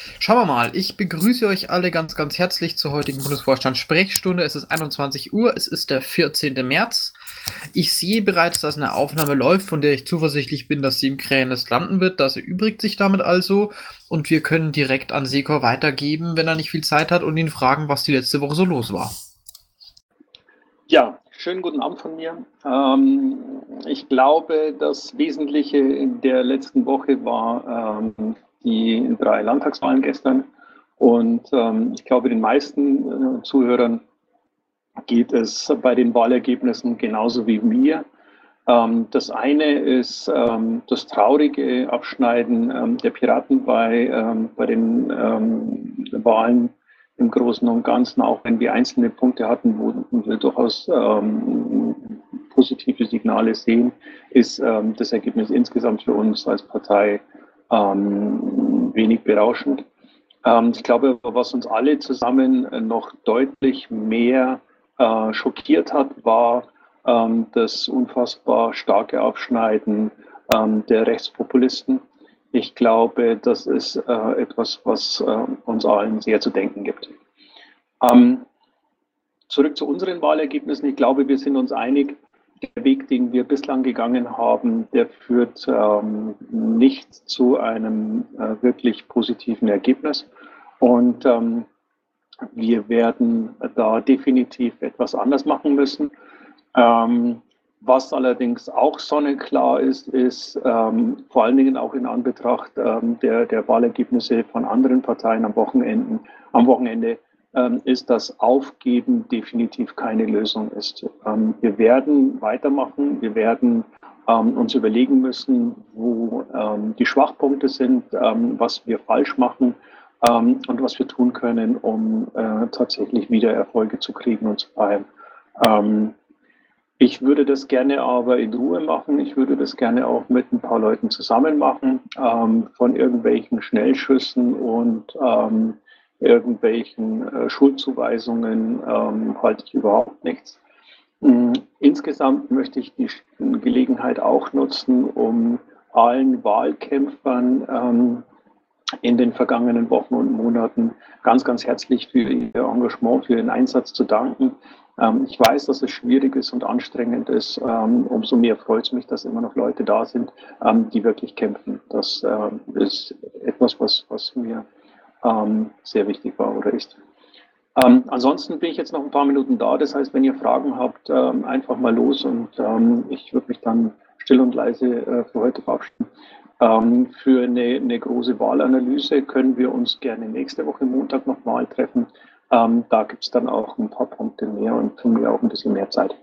Schauen wir mal. Ich begrüße euch alle ganz, ganz herzlich zur heutigen Bundesvorstand-Sprechstunde. Es ist 21 Uhr, es ist der 14. März. Ich sehe bereits, dass eine Aufnahme läuft, von der ich zuversichtlich bin, dass sie im Krähennest landen wird. Das erübrigt sich damit also. Und wir können direkt an Sekor weitergeben, wenn er nicht viel Zeit hat, und ihn fragen, was die letzte Woche so los war. Ja, schönen guten Abend von mir. Ich glaube, das Wesentliche in der letzten Woche war die 3 Landtagswahlen gestern. Und ich glaube, den meisten Zuhörern geht es bei den Wahlergebnissen genauso wie mir. Das eine ist das traurige Abschneiden der Piraten bei den Wahlen im Großen und Ganzen, auch wenn wir einzelne Punkte hatten, wo wir durchaus positive Signale sehen, ist das Ergebnis insgesamt für uns als Partei wenig berauschend. Ich glaube, was uns alle zusammen noch deutlich mehr schockiert hat, war das unfassbar starke Abschneiden der Rechtspopulisten. Ich glaube, das ist etwas, was uns allen sehr zu denken gibt. Zurück zu unseren Wahlergebnissen. Ich glaube, wir sind uns einig, der Weg, den wir bislang gegangen haben, der führt nicht zu einem wirklich positiven Ergebnis. Und wir werden da definitiv etwas anders machen müssen. Was allerdings auch sonnenklar ist, ist vor allen Dingen auch in Anbetracht der Wahlergebnisse von anderen Parteien am Wochenende, ist, dass Aufgeben definitiv keine Lösung ist. Wir werden weitermachen, wir werden uns überlegen müssen, wo die Schwachpunkte sind, was wir falsch machen und was wir tun können, um tatsächlich wieder Erfolge zu kriegen und zu feiern. Ich würde das gerne aber in Ruhe machen. Ich würde das gerne auch mit ein paar Leuten zusammen machen. Von irgendwelchen Schnellschüssen und irgendwelchen Schuldzuweisungen halte ich überhaupt nichts. Insgesamt möchte ich die Gelegenheit auch nutzen, um allen Wahlkämpfern in den vergangenen Wochen und Monaten ganz, ganz herzlich für ihr Engagement, für ihren Einsatz zu danken. Ich weiß, dass es schwierig ist und anstrengend ist. Umso mehr freut es mich, dass immer noch Leute da sind, die wirklich kämpfen. Das ist etwas, was mir sehr wichtig war oder ist. Ansonsten bin ich jetzt noch ein paar Minuten da. Das heißt, wenn ihr Fragen habt, einfach mal los, und ich würde mich dann still und leise für heute verabschieden. Für eine große Wahlanalyse können wir uns gerne nächste Woche Montag nochmal treffen. Da gibt es dann auch ein paar Punkte mehr und von mir auch ein bisschen mehr Zeit.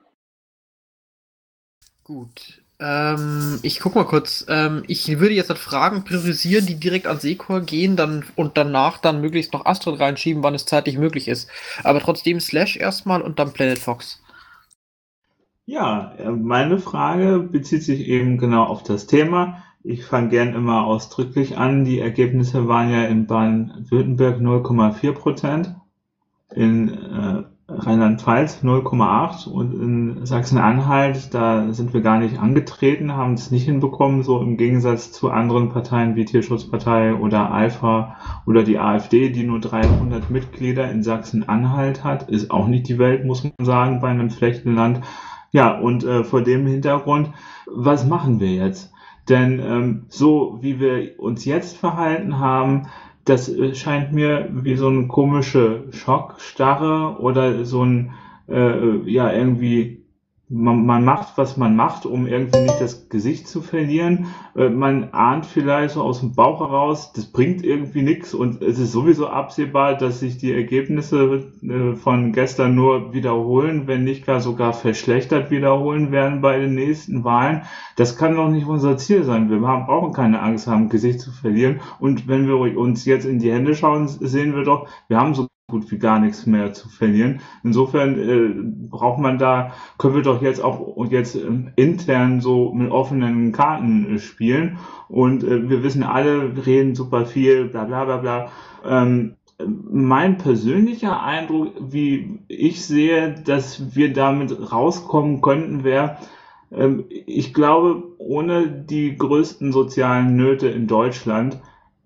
Gut. Ich guck mal kurz. Ich würde jetzt halt Fragen priorisieren, die direkt an Sekor gehen, und danach dann möglichst noch Astrid reinschieben, wann es zeitlich möglich ist. Aber trotzdem Slash erstmal und dann Planet Fox. Ja, meine Frage bezieht sich eben genau auf das Thema. Ich fange gern immer ausdrücklich an. Die Ergebnisse waren ja in Baden-Württemberg 0,4%, in Rheinland-Pfalz 0,8 und in Sachsen-Anhalt, da sind wir gar nicht angetreten, haben es nicht hinbekommen, so im Gegensatz zu anderen Parteien wie Tierschutzpartei oder Alpha oder die AfD, die nur 300 Mitglieder in Sachsen-Anhalt hat. Ist auch nicht die Welt, muss man sagen, bei einem Flächenland. Ja, und vor dem Hintergrund, was machen wir jetzt? Denn so wie wir uns jetzt verhalten haben, das scheint mir wie so eine komische Schockstarre oder so ein, ja, irgendwie, man macht, was man macht, um irgendwie nicht das Gesicht zu verlieren. Man ahnt vielleicht so aus dem Bauch heraus, das bringt irgendwie nichts, und es ist sowieso absehbar, dass sich die Ergebnisse von gestern nur wiederholen, wenn nicht gar sogar verschlechtert wiederholen werden bei den nächsten Wahlen. Das kann doch nicht unser Ziel sein. Wir brauchen keine Angst haben, Gesicht zu verlieren. Und wenn wir uns jetzt in die Hände schauen, sehen wir doch, wir haben so gut wie gar nichts mehr zu verlieren. Insofern können wir doch jetzt auch intern so mit offenen Karten spielen. Und wir wissen alle, wir reden super viel, bla bla bla bla. Mein persönlicher Eindruck, wie ich sehe, dass wir damit rauskommen könnten, wäre, ich glaube, ohne die größten sozialen Nöte in Deutschland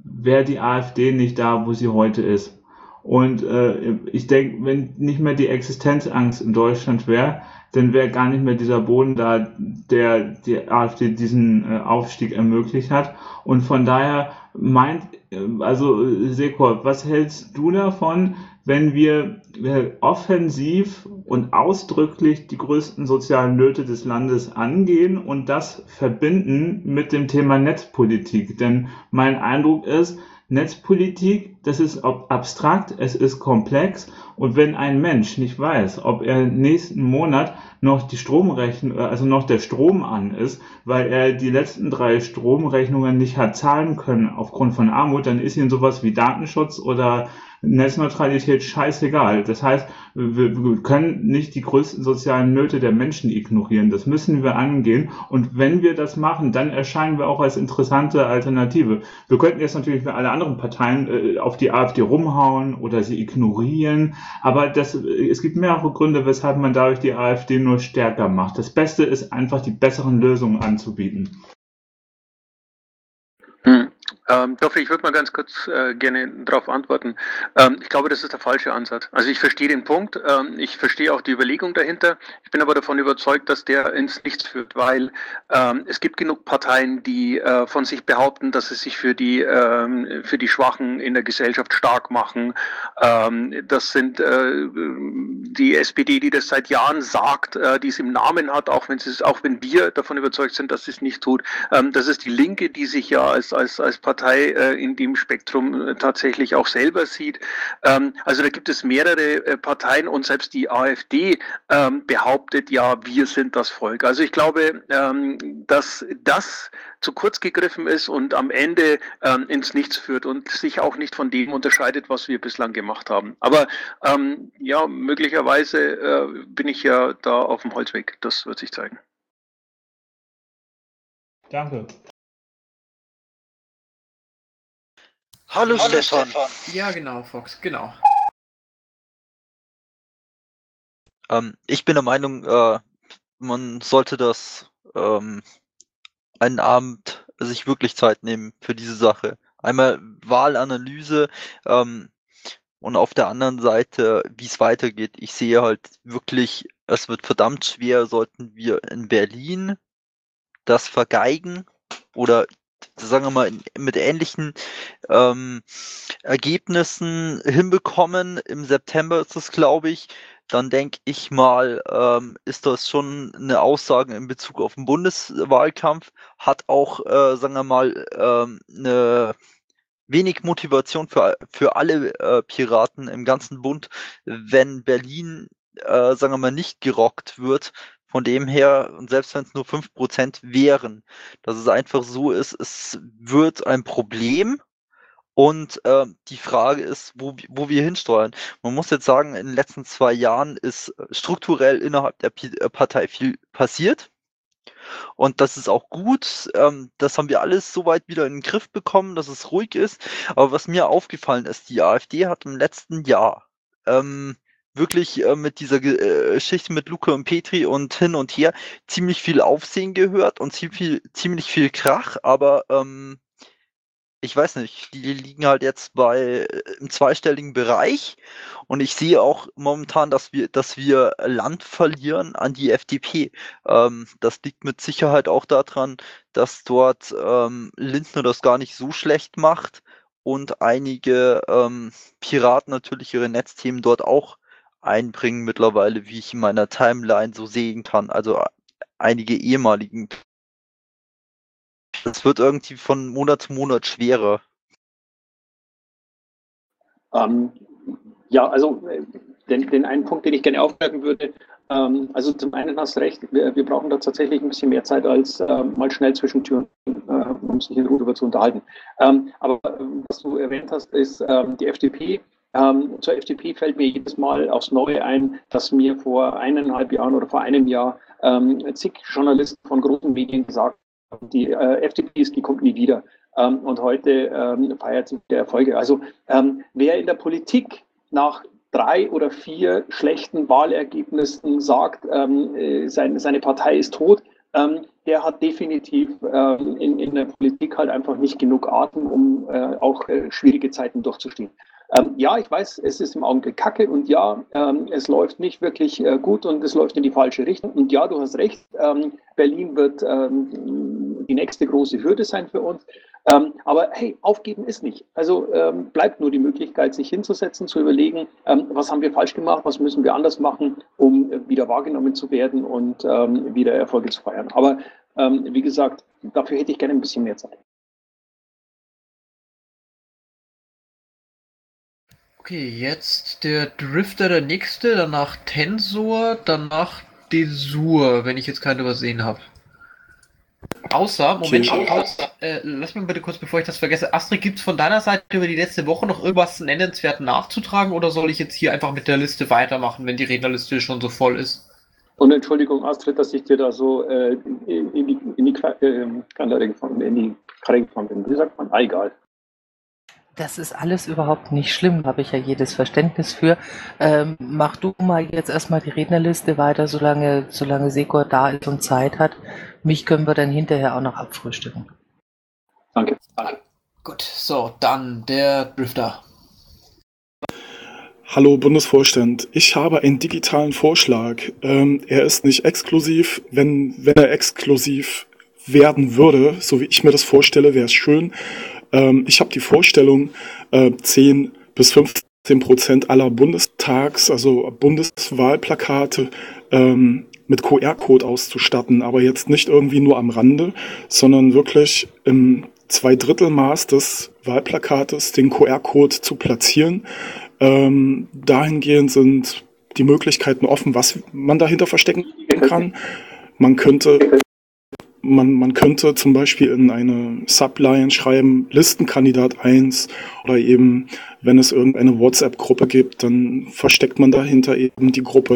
wäre die AfD nicht da, wo sie heute ist. Und ich denke, wenn nicht mehr die Existenzangst in Deutschland wäre, dann wäre gar nicht mehr dieser Boden da, der die AfD diesen Aufstieg ermöglicht hat. Und von daher also Sekor, was hältst du davon, wenn wir offensiv und ausdrücklich die größten sozialen Nöte des Landes angehen und das verbinden mit dem Thema Netzpolitik? Denn mein Eindruck ist, Netzpolitik, das ist abstrakt, es ist komplex, und wenn ein Mensch nicht weiß, ob er nächsten Monat noch die Stromrechnung, also noch der Strom an ist, weil er die letzten 3 Stromrechnungen nicht hat zahlen können aufgrund von Armut, dann ist ihm sowas wie Datenschutz oder Netzneutralität scheißegal. Das heißt, wir können nicht die größten sozialen Nöte der Menschen ignorieren. Das müssen wir angehen. Und wenn wir das machen, dann erscheinen wir auch als interessante Alternative. Wir könnten jetzt natürlich für alle anderen Parteien auf die AfD rumhauen oder sie ignorieren. Aber es gibt mehrere Gründe, weshalb man dadurch die AfD nur stärker macht. Das Beste ist einfach, die besseren Lösungen anzubieten. Doffe, ich würde mal ganz kurz gerne darauf antworten. Ich glaube, das ist der falsche Ansatz. Also ich verstehe den Punkt, ich verstehe auch die Überlegung dahinter. Ich bin aber davon überzeugt, dass der ins Nichts führt, weil es gibt genug Parteien, die von sich behaupten, dass sie sich für die Schwachen in der Gesellschaft stark machen. Das sind die SPD, die das seit Jahren sagt, die es im Namen hat, auch wenn wir davon überzeugt sind, dass sie es nicht tut. Das ist die Linke, die sich ja als Partei in dem Spektrum tatsächlich auch selber sieht. Also da gibt es mehrere Parteien und selbst die AfD behauptet ja, wir sind das Volk. Also ich glaube, dass das zu kurz gegriffen ist und am Ende ins Nichts führt und sich auch nicht von dem unterscheidet, was wir bislang gemacht haben. Aber ja, möglicherweise bin ich ja da auf dem Holzweg. Das wird sich zeigen. Danke. Hallo Stefan. Ja, genau, Fox, genau. Ich bin der Meinung, man sollte einen Abend sich wirklich Zeit nehmen für diese Sache. Einmal Wahlanalyse und auf der anderen Seite, wie es weitergeht. Ich sehe halt wirklich, es wird verdammt schwer, sollten wir in Berlin das vergeigen oder sagen wir mal mit ähnlichen Ergebnissen hinbekommen. Im September ist es, glaube ich. Dann denke ich mal, ist das schon eine Aussage in Bezug auf den Bundeswahlkampf, hat auch, sagen wir mal, eine wenig Motivation für alle Piraten im ganzen Bund, wenn Berlin, sagen wir mal, nicht gerockt wird. Von dem her, und selbst wenn es nur 5% wären, dass es einfach so ist, es wird ein Problem. Und die Frage ist, wo wir hinsteuern. Man muss jetzt sagen, in den letzten 2 Jahren ist strukturell innerhalb der Partei viel passiert. Und das ist auch gut. Das haben wir alles soweit wieder in den Griff bekommen, dass es ruhig ist. Aber was mir aufgefallen ist, die AfD hat im letzten Jahr wirklich mit dieser Geschichte mit Luca und Petri und hin und her ziemlich viel Aufsehen gehört und ziemlich viel Krach, aber ich weiß nicht, die liegen halt jetzt im zweistelligen Bereich und ich sehe auch momentan, dass wir Land verlieren an die FDP. Das liegt mit Sicherheit auch daran, dass dort Lindner das gar nicht so schlecht macht und einige Piraten natürlich ihre Netzthemen dort auch einbringen mittlerweile, wie ich in meiner Timeline so sehen kann. Also einige ehemaligen. Das wird irgendwie von Monat zu Monat schwerer. Ja, also den einen Punkt, den ich gerne aufgreifen würde, also zum einen hast du recht, wir brauchen da tatsächlich ein bisschen mehr Zeit als mal schnell zwischen Türen, um sich in Ruhe darüber zu unterhalten. Aber was du erwähnt hast, ist die FDP. Zur FDP fällt mir jedes Mal aufs Neue ein, dass mir vor 1,5 Jahren oder vor einem Jahr zig Journalisten von großen Medien gesagt haben, die FDP die kommt nie wieder. Und heute feiert sie der Erfolge. Also wer in der Politik nach 3 oder 4 schlechten Wahlergebnissen sagt, seine Partei ist tot, der hat definitiv in der Politik halt einfach nicht genug Atem, um auch schwierige Zeiten durchzustehen. Ja, ich weiß, es ist im Augenblick Kacke und ja, es läuft nicht wirklich gut und es läuft in die falsche Richtung. Und ja, du hast recht, Berlin wird die nächste große Hürde sein für uns. Aber hey, aufgeben ist nicht. Also bleibt nur die Möglichkeit, sich hinzusetzen, zu überlegen, was haben wir falsch gemacht, was müssen wir anders machen, um wieder wahrgenommen zu werden und wieder Erfolge zu feiern. Aber wie gesagt, dafür hätte ich gerne ein bisschen mehr Zeit. Okay, jetzt der Drifter, der nächste, danach Tensor, danach Desur, wenn ich jetzt keinen übersehen habe. Außer, Moment, lass mich bitte kurz, bevor ich das vergesse, Astrid, gibt es von deiner Seite über die letzte Woche noch irgendwas nennenswert nachzutragen oder soll ich jetzt hier einfach mit der Liste weitermachen, wenn die Rednerliste schon so voll ist? Und Entschuldigung, Astrid, dass ich dir da so in die Karre gefahren bin. Wie sagt man? Egal. Das ist alles überhaupt nicht schlimm, habe ich ja jedes Verständnis für. Mach du mal jetzt erstmal die Rednerliste weiter, solange Segor da ist und Zeit hat. Mich können wir dann hinterher auch noch abfrühstücken. Danke. Gut, so, dann der Drifter. Hallo Bundesvorstand, ich habe einen digitalen Vorschlag. Er ist nicht exklusiv. Wenn er exklusiv werden würde, so wie ich mir das vorstelle, wäre es schön. Ich habe die Vorstellung, 10 bis 15% aller also Bundeswahlplakate mit QR-Code auszustatten, aber jetzt nicht irgendwie nur am Rande, sondern wirklich im 2/3 des Wahlplakates den QR-Code zu platzieren. Dahingehend sind die Möglichkeiten offen, was man dahinter verstecken kann. Man könnte zum Beispiel in eine Subline schreiben, Listenkandidat 1 oder eben, wenn es irgendeine WhatsApp-Gruppe gibt, dann versteckt man dahinter eben die Gruppe.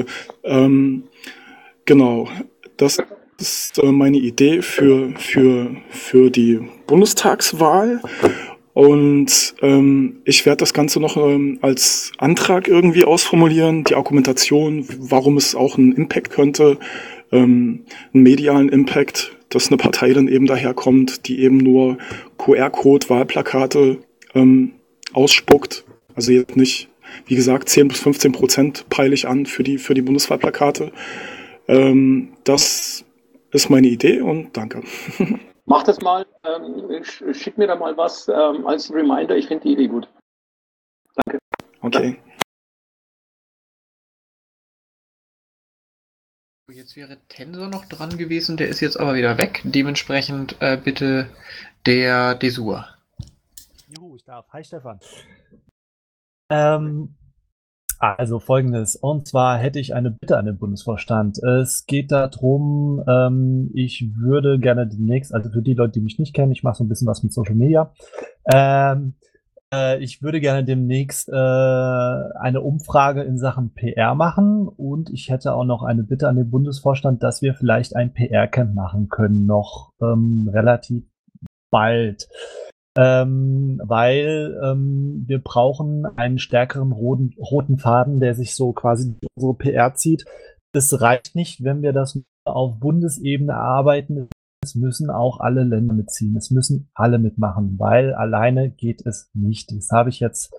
Genau, das ist meine Idee für die Bundestagswahl. Und ich werde das Ganze noch als Antrag irgendwie ausformulieren, die Argumentation, warum es auch einen Impact könnte, einen medialen Impact, dass eine Partei dann eben daherkommt, die eben nur QR-Code-Wahlplakate ausspuckt. Also jetzt nicht, wie gesagt, 10 bis 15% peile ich an für die Bundeswahlplakate. Das ist meine Idee und danke. Mach das mal, schick mir da mal was als Reminder, ich finde die Idee gut. Danke. Okay. Jetzt wäre Tensor noch dran gewesen, der ist jetzt aber wieder weg. Dementsprechend bitte der Desur. Juhu, ich darf. Hi Stefan. Also Folgendes, und zwar hätte ich eine Bitte an den Bundesvorstand. Es geht darum, ich würde gerne demnächst, also für die Leute, die mich nicht kennen, ich mache so ein bisschen was mit Social Media, ich würde gerne demnächst eine Umfrage in Sachen PR machen und ich hätte auch noch eine Bitte an den Bundesvorstand, dass wir vielleicht ein PR-Camp machen können, noch relativ bald. Weil wir brauchen einen stärkeren roten Faden, der sich so quasi durch unsere PR zieht. Es reicht nicht, wenn wir das auf Bundesebene erarbeiten. Es müssen auch alle Länder mitziehen. Es müssen alle mitmachen, weil alleine geht es nicht. Das habe ich jetzt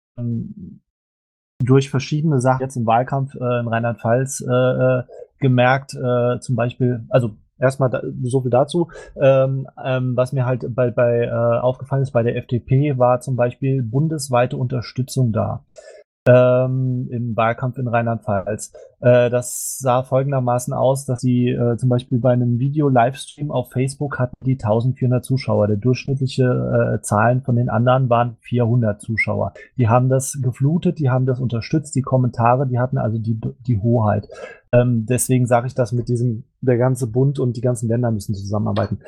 durch verschiedene Sachen jetzt im Wahlkampf in Rheinland-Pfalz gemerkt. Zum Beispiel, also erstmal so viel dazu. Was mir halt bei aufgefallen ist bei der FDP, war zum Beispiel bundesweite Unterstützung da im Wahlkampf in Rheinland-Pfalz. Das sah folgendermaßen aus, dass sie zum Beispiel bei einem Video-Livestream auf Facebook hatten die 1400 Zuschauer. Der durchschnittliche Zahlen von den anderen waren 400 Zuschauer. Die haben das geflutet, die haben das unterstützt, die Kommentare, die hatten also die Hoheit. Deswegen sage ich das mit diesem, der ganze Bund und die ganzen Länder müssen zusammenarbeiten.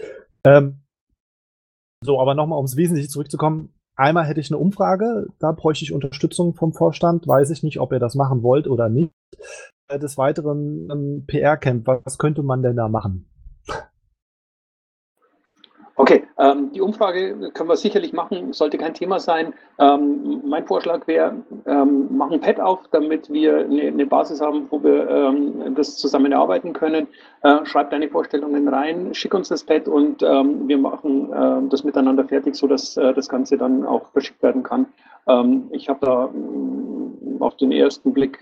So, aber nochmal, ums Wesentliche zurückzukommen. Einmal hätte ich eine Umfrage, da bräuchte ich Unterstützung vom Vorstand. Weiß ich nicht, ob ihr das machen wollt oder nicht. Des Weiteren ein PR-Camp, was könnte man denn da machen? Okay, die Umfrage können wir sicherlich machen, sollte kein Thema sein. Mein Vorschlag wäre, machen ein Pad auf, damit wir eine Basis haben, wo wir das zusammen erarbeiten können. Schreib deine Vorstellungen rein, schick uns das Pad und wir machen das miteinander fertig, sodass das Ganze dann auch verschickt werden kann. Ich habe da auf den ersten Blick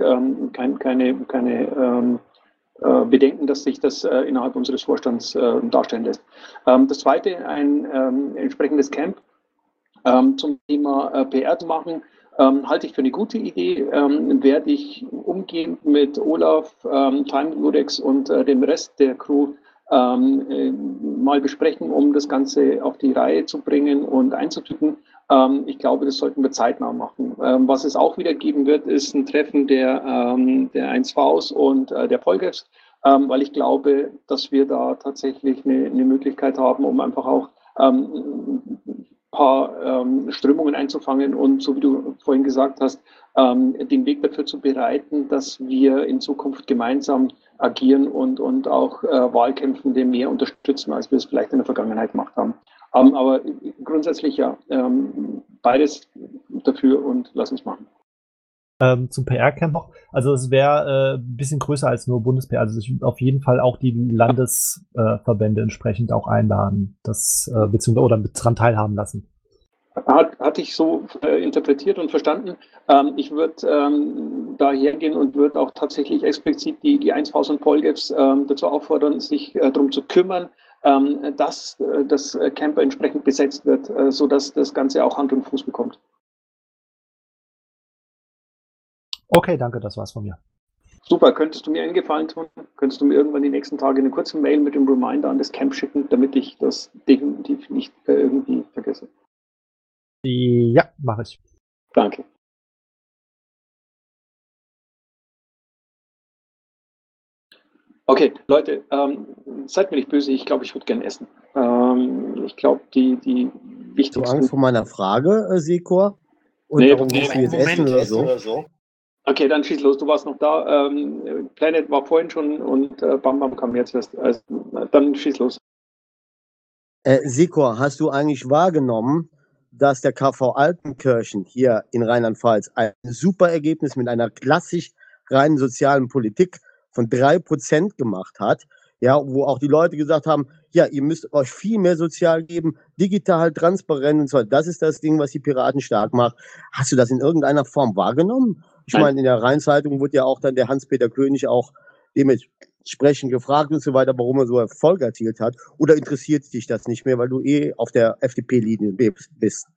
keine Bedenken, dass sich das innerhalb unseres Vorstands darstellen lässt. Das zweite, ein entsprechendes Camp zum Thema PR zu machen, halte ich für eine gute Idee. Werde ich umgehend mit Olaf, Time Ludex und dem Rest der Crew mal besprechen, um das Ganze auf die Reihe zu bringen und einzutüten. Ich glaube, das sollten wir zeitnah machen. Was es auch wieder geben wird, ist ein Treffen der 1Vs und der Polgefs, weil ich glaube, dass wir da tatsächlich eine Möglichkeit haben, um einfach auch ein paar Strömungen einzufangen und, so wie du vorhin gesagt hast, den Weg dafür zu bereiten, dass wir in Zukunft gemeinsam agieren und auch Wahlkämpfende mehr unterstützen, als wir es vielleicht in der Vergangenheit gemacht haben. Aber grundsätzlich ja, beides dafür und lass uns machen. Zum PR-Camp noch. Also es wäre ein bisschen größer als nur Bundes-PR. Also ich auf jeden Fall auch die Landesverbände entsprechend auch einladen, beziehungsweise oder mit dran teilhaben lassen. Hatte ich so interpretiert und verstanden. Ich würde da hergehen und würde auch tatsächlich explizit die 1Vs und Polgefs dazu auffordern, sich darum zu kümmern, dass das Camp entsprechend besetzt wird, sodass das Ganze auch Hand und Fuß bekommt. Okay, danke, das war's von mir. Super, könntest du mir einen Gefallen tun? Könntest du mir irgendwann die nächsten Tage eine kurze Mail mit dem Reminder an das Camp schicken, damit ich das definitiv nicht irgendwie vergesse? Ja, mache ich. Danke. Okay, Leute, seid mir nicht böse, ich glaube, ich würde gerne essen. Ich glaube, die wichtigsten... Du Angst vor meiner Frage, Sekor? Und Nee, darum musst du jetzt essen oder so? Okay, dann schieß los, du warst noch da. Planet war vorhin schon und Bam Bam kam jetzt erst. Also, dann schieß los. Sekor, hast du eigentlich wahrgenommen, dass der KV Altenkirchen hier in Rheinland-Pfalz ein super Ergebnis mit einer klassisch reinen sozialen Politik von 3% gemacht hat, ja, wo auch die Leute gesagt haben, ja, ihr müsst euch viel mehr sozial geben, digital, transparent und so. Das ist das Ding, was die Piraten stark macht. Hast du das in irgendeiner Form wahrgenommen? Ich meine, in der Rheinzeitung wurde ja auch dann der Hans-Peter König auch dementsprechend gefragt und so weiter, warum er so Erfolg erzielt hat. Oder interessiert dich das nicht mehr, weil du auf der FDP-Linie bist?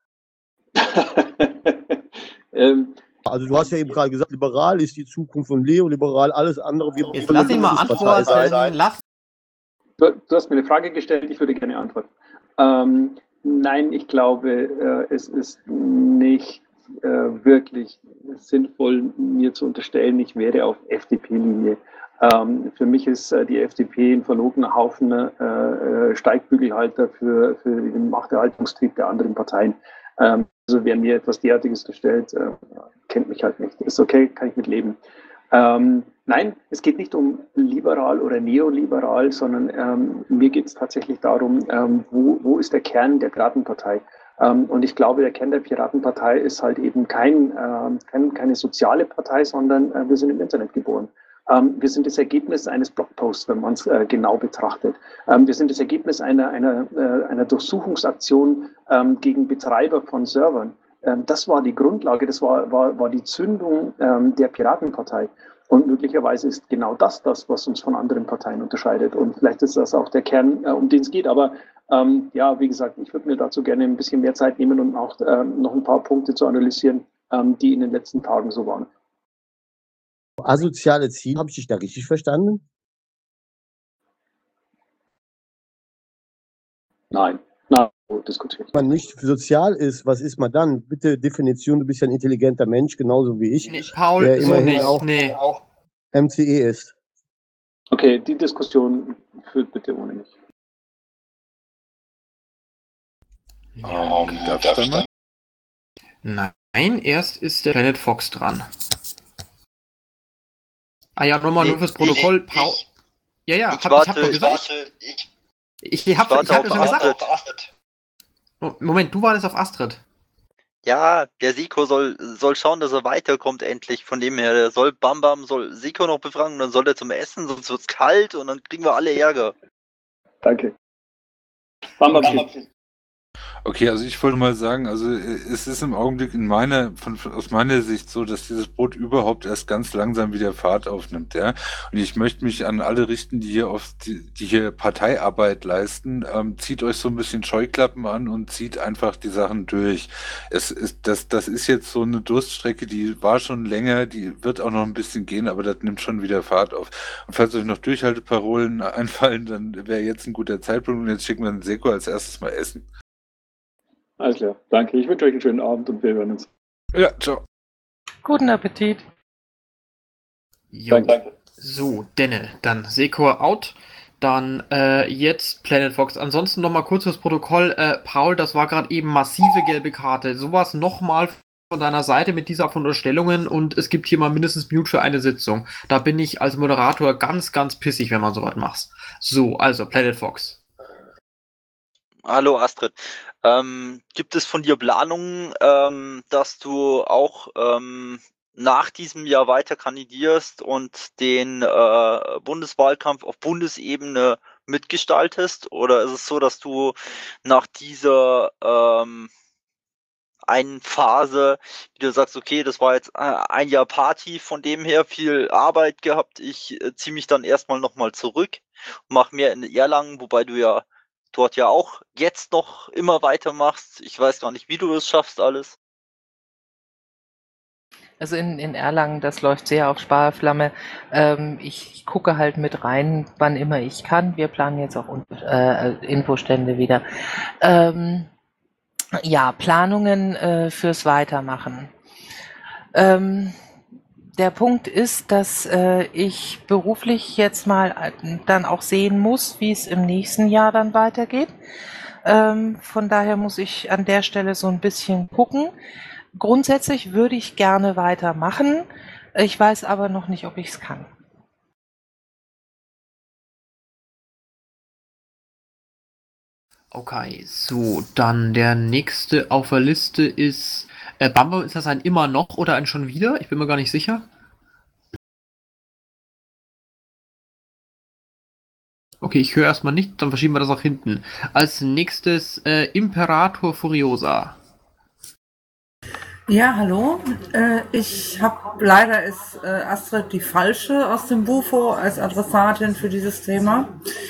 Also du hast ja eben gerade gesagt, liberal ist die Zukunft von neoliberal, alles andere. Jetzt lass ihn mal antworten. Du hast mir eine Frage gestellt, ich würde gerne antworten. Nein, ich glaube, es ist nicht wirklich sinnvoll, mir zu unterstellen, ich wäre auf FDP-Linie. Für mich ist die FDP ein verlogener Haufen Steigbügelhalter für den Machterhaltungstrieb der anderen Parteien. Also wer mir etwas derartiges gestellt, kennt mich halt nicht. Ist okay, kann ich mit leben. Nein, es geht nicht um liberal oder neoliberal, sondern mir geht es tatsächlich darum, wo ist der Kern der Piratenpartei? Und ich glaube, der Kern der Piratenpartei ist halt eben keine soziale Partei, sondern wir sind im Internet geboren. Wir sind das Ergebnis eines Blogposts, wenn man es genau betrachtet. Wir sind das Ergebnis einer Durchsuchungsaktion gegen Betreiber von Servern. Das war die Grundlage, das war die Zündung der Piratenpartei. Und möglicherweise ist genau das, was uns von anderen Parteien unterscheidet. Und vielleicht ist das auch der Kern, um den es geht. Aber ja, wie gesagt, ich würde mir dazu gerne ein bisschen mehr Zeit nehmen und auch noch ein paar Punkte zu analysieren, die in den letzten Tagen so waren. Asoziale Ziele, habe ich dich da richtig verstanden? Nein, diskutiert. Wenn man nicht sozial ist, was ist man dann? Bitte Definition, du bist ja ein intelligenter Mensch, genauso wie ich. Nee, Paul, der so immerhin nicht. auch MCE ist. Okay, die Diskussion führt bitte ohne mich. Darf ich dann mal? Nein, erst ist der Planet Fox dran. Ah ja, nochmal nur fürs Protokoll. Paul. Ja, Ich hab doch gesagt. Ich hab warte ja auf schon Astrid. gesagt. Moment, du wartest auf Astrid. Ja, der Siko soll schauen, dass er weiterkommt endlich. Von dem her, der soll Bam soll Siko noch befragen, dann soll er zum Essen, sonst wird's kalt und dann kriegen wir alle Ärger. Danke. Bam, Okay, also ich wollte mal sagen, also es ist im Augenblick aus meiner Sicht so, dass dieses Boot überhaupt erst ganz langsam wieder Fahrt aufnimmt, ja. Und ich möchte mich an alle richten, die hier Parteiarbeit leisten. Zieht euch so ein bisschen Scheuklappen an und zieht einfach die Sachen durch. Das ist jetzt so eine Durststrecke, die war schon länger, die wird auch noch ein bisschen gehen, aber das nimmt schon wieder Fahrt auf. Und falls euch noch Durchhalteparolen einfallen, dann wäre jetzt ein guter Zeitpunkt und jetzt schicken wir den Seko als erstes mal essen. Alles klar, danke. Ich wünsche euch einen schönen Abend und wir hören uns. Ja, ciao. Guten Appetit. Jo. Danke. So, Denne, dann Sekor out. Dann jetzt Planet Fox. Ansonsten nochmal kurz fürs Protokoll. Paul, das war gerade eben massive gelbe Karte. Sowas nochmal von deiner Seite mit dieser von Unterstellungen und es gibt hier mal mindestens Mute für eine Sitzung. Da bin ich als Moderator ganz, ganz pissig, wenn man sowas macht. So, also Planet Fox. Hallo Astrid. Gibt es von dir Planungen, dass du auch nach diesem Jahr weiter kandidierst und den Bundeswahlkampf auf Bundesebene mitgestaltest? Oder ist es so, dass du nach dieser einen Phase, wie du sagst, okay, das war jetzt ein Jahr Party, von dem her viel Arbeit gehabt, ich ziehe mich dann erstmal nochmal zurück, mache mehr in Erlangen, wobei du ja dort ja auch jetzt noch immer weitermachst. Ich weiß gar nicht, wie du das schaffst alles. Also in Erlangen, das läuft sehr auf Sparflamme. Ich gucke halt mit rein, wann immer ich kann. Wir planen jetzt auch Infostände wieder. Ja, Planungen fürs Weitermachen. Der Punkt ist, dass ich beruflich jetzt mal dann auch sehen muss, wie es im nächsten Jahr dann weitergeht. Von daher muss ich an der Stelle so ein bisschen gucken. Grundsätzlich würde ich gerne weitermachen. Ich weiß aber noch nicht, ob ich es kann. Okay, so, dann der nächste auf der Liste ist Bambo. Ist das ein immer noch oder ein schon wieder? Ich bin mir gar nicht sicher. Okay, ich höre erstmal nicht, dann verschieben wir das auch hinten. Als nächstes Imperator Furiosa. Ja, hallo. Ich habe leider ist Astrid die falsche aus dem Bufo als Adressatin für dieses Thema.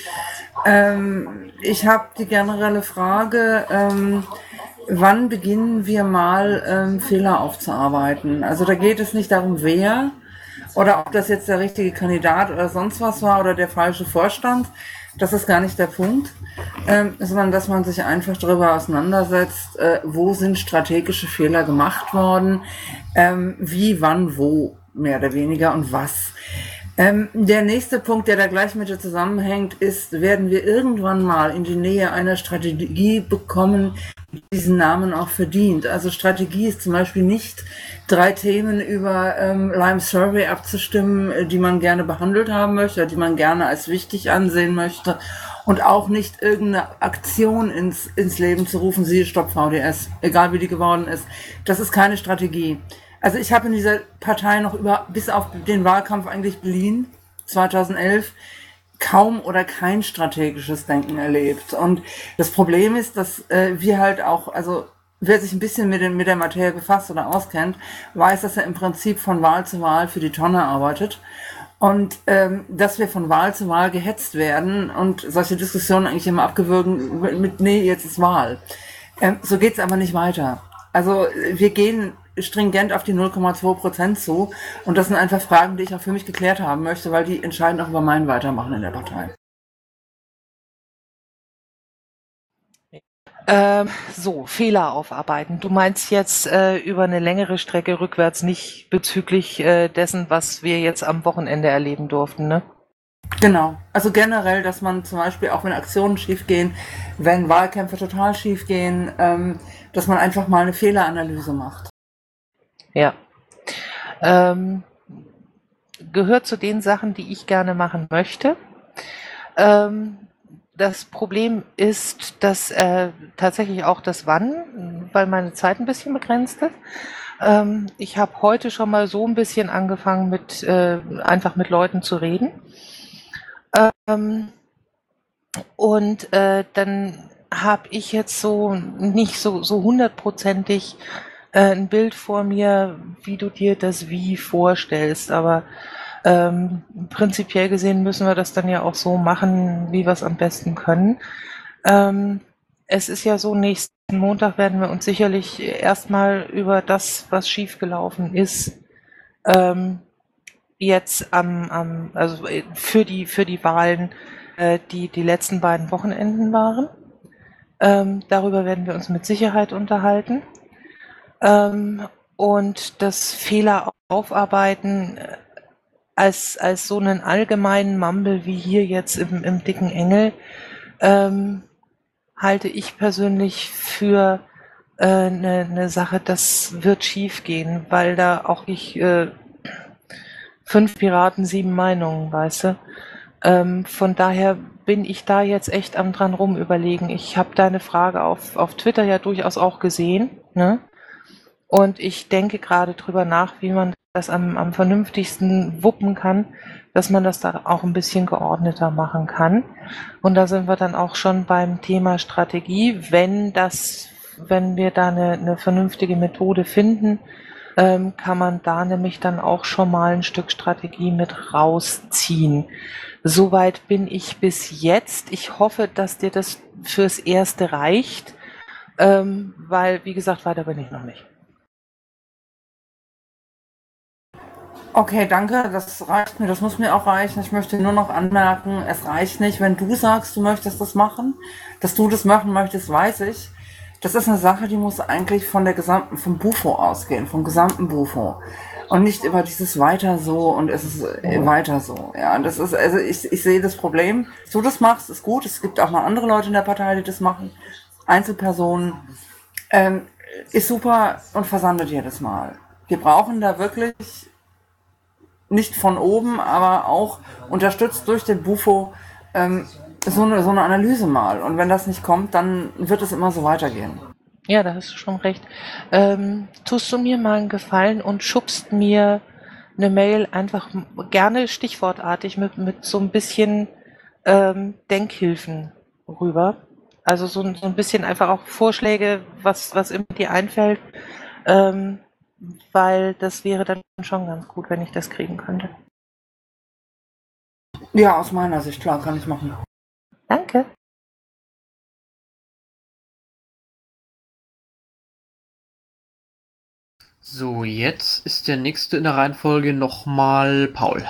Ich habe die generelle Frage, wann beginnen wir mal Fehler aufzuarbeiten? Also da geht es nicht darum, wer oder ob das jetzt der richtige Kandidat oder sonst was war oder der falsche Vorstand. Das ist gar nicht der Punkt, sondern dass man sich einfach darüber auseinandersetzt, wo sind strategische Fehler gemacht worden, wie, wann, wo, mehr oder weniger und was. Der nächste Punkt, der da gleich mit zusammenhängt, ist, werden wir irgendwann mal in die Nähe einer Strategie bekommen, die diesen Namen auch verdient. Also Strategie ist zum Beispiel nicht 3 Themen über Lime Survey abzustimmen, die man gerne behandelt haben möchte, oder die man gerne als wichtig ansehen möchte und auch nicht irgendeine Aktion ins Leben zu rufen, siehe Stopp VDS, egal wie die geworden ist. Das ist keine Strategie. Also ich habe in dieser Partei noch bis auf den Wahlkampf eigentlich Berlin 2011 kaum oder kein strategisches Denken erlebt. Und das Problem ist, dass wir halt auch, also wer sich ein bisschen mit der Materie befasst oder auskennt, weiß, dass er im Prinzip von Wahl zu Wahl für die Tonne arbeitet. Und dass wir von Wahl zu Wahl gehetzt werden und solche Diskussionen eigentlich immer abgewürgen mit, nee, jetzt ist Wahl. So geht's aber nicht weiter. Also wir gehen stringent auf die 0,2% zu und das sind einfach Fragen, die ich auch für mich geklärt haben möchte, weil die entscheiden auch über mein Weitermachen in der Partei. So, Fehler aufarbeiten. Du meinst jetzt über eine längere Strecke rückwärts, nicht bezüglich dessen, was wir jetzt am Wochenende erleben durften, ne? Genau. Also generell, dass man zum Beispiel auch wenn Aktionen schiefgehen, wenn Wahlkämpfe total schiefgehen, dass man einfach mal eine Fehleranalyse macht. Ja. Gehört zu den Sachen, die ich gerne machen möchte. Das Problem ist, dass tatsächlich auch das Wann, weil meine Zeit ein bisschen begrenzt ist. Ich habe heute schon mal so ein bisschen angefangen, einfach mit Leuten zu reden. Und dann habe ich jetzt so nicht so hundertprozentig ein Bild vor mir, wie du dir das Wie vorstellst. Aber prinzipiell gesehen müssen wir das dann ja auch so machen, wie wir es am besten können. Es ist ja so, nächsten Montag werden wir uns sicherlich erstmal über das, was schiefgelaufen ist, jetzt also für die Wahlen, die letzten beiden Wochenenden waren. Darüber werden wir uns mit Sicherheit unterhalten. Und das Fehler aufarbeiten als so einen allgemeinen Mumble wie hier jetzt im dicken Engel, halte ich persönlich für eine Sache, das wird schief gehen, weil da auch ich 5 Piraten, 7 Meinungen, weißt du. Von daher bin ich da jetzt echt am dran rumüberlegen. Ich habe deine Frage auf Twitter ja durchaus auch gesehen, ne? Und ich denke gerade drüber nach, wie man das am vernünftigsten wuppen kann, dass man das da auch ein bisschen geordneter machen kann. Und da sind wir dann auch schon beim Thema Strategie. Wenn wir da eine vernünftige Methode finden, kann man da nämlich dann auch schon mal ein Stück Strategie mit rausziehen. Soweit bin ich bis jetzt. Ich hoffe, dass dir das fürs Erste reicht, weil, wie gesagt, weiter bin ich noch nicht. Okay, danke, das reicht mir, das muss mir auch reichen. Ich möchte nur noch anmerken, es reicht nicht, wenn du sagst, du möchtest das machen. Dass du das machen möchtest, weiß ich. Das ist eine Sache, die muss eigentlich vom Bufo ausgehen, vom gesamten Bufo. Und nicht über dieses weiter so und es ist weiter so. Ja, das ist, also ich sehe das Problem. Dass du das machst, ist gut. Es gibt auch mal andere Leute in der Partei, die das machen. Einzelpersonen. Ist super und versandet jedes Mal. Wir brauchen da wirklich nicht von oben, aber auch unterstützt durch den Bufo so eine Analyse mal. Und wenn das nicht kommt, dann wird es immer so weitergehen. Ja, da hast du schon recht. Tust du mir mal einen Gefallen und schubst mir eine Mail einfach gerne stichwortartig mit so ein bisschen Denkhilfen rüber. Also so ein bisschen einfach auch Vorschläge, was immer dir einfällt, weil das wäre dann schon ganz gut, wenn ich das kriegen könnte. Ja, aus meiner Sicht, klar, kann ich machen. Danke. So, jetzt ist der nächste in der Reihenfolge nochmal Paul.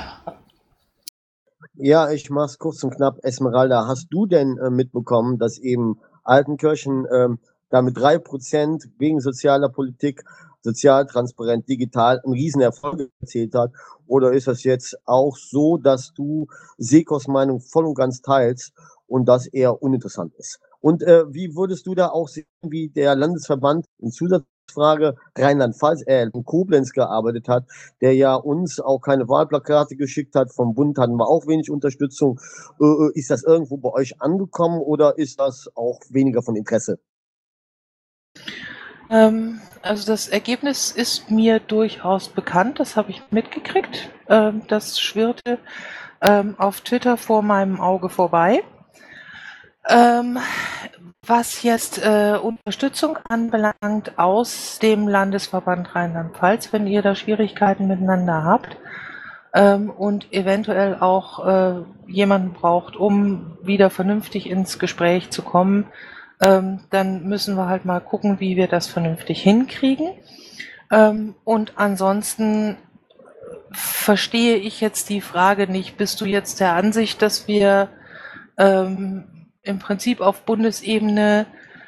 Ja, ich mach's kurz und knapp. Esmeralda, hast du denn mitbekommen, dass eben Altenkirchen da mit 3% wegen sozialer Politik, sozial, transparent, digital, einen riesen Erfolg erzielt hat? Oder ist das jetzt auch so, dass du Sekos Meinung voll und ganz teilst und das eher uninteressant ist? Und wie würdest du da auch sehen, wie der Landesverband in Zusatzfrage Rheinland-Pfalz, in Koblenz gearbeitet hat, der ja uns auch keine Wahlplakate geschickt hat. Vom Bund hatten wir auch wenig Unterstützung. Ist das irgendwo bei euch angekommen oder ist das auch weniger von Interesse? Also das Ergebnis ist mir durchaus bekannt, das habe ich mitgekriegt. Das schwirrte auf Twitter vor meinem Auge vorbei. Was jetzt Unterstützung anbelangt aus dem Landesverband Rheinland-Pfalz, wenn ihr da Schwierigkeiten miteinander habt und eventuell auch jemanden braucht, um wieder vernünftig ins Gespräch zu kommen, dann müssen wir halt mal gucken, wie wir das vernünftig hinkriegen. Und ansonsten verstehe ich jetzt die Frage nicht. Bist du jetzt der Ansicht, dass wir im Prinzip auf Bundesebene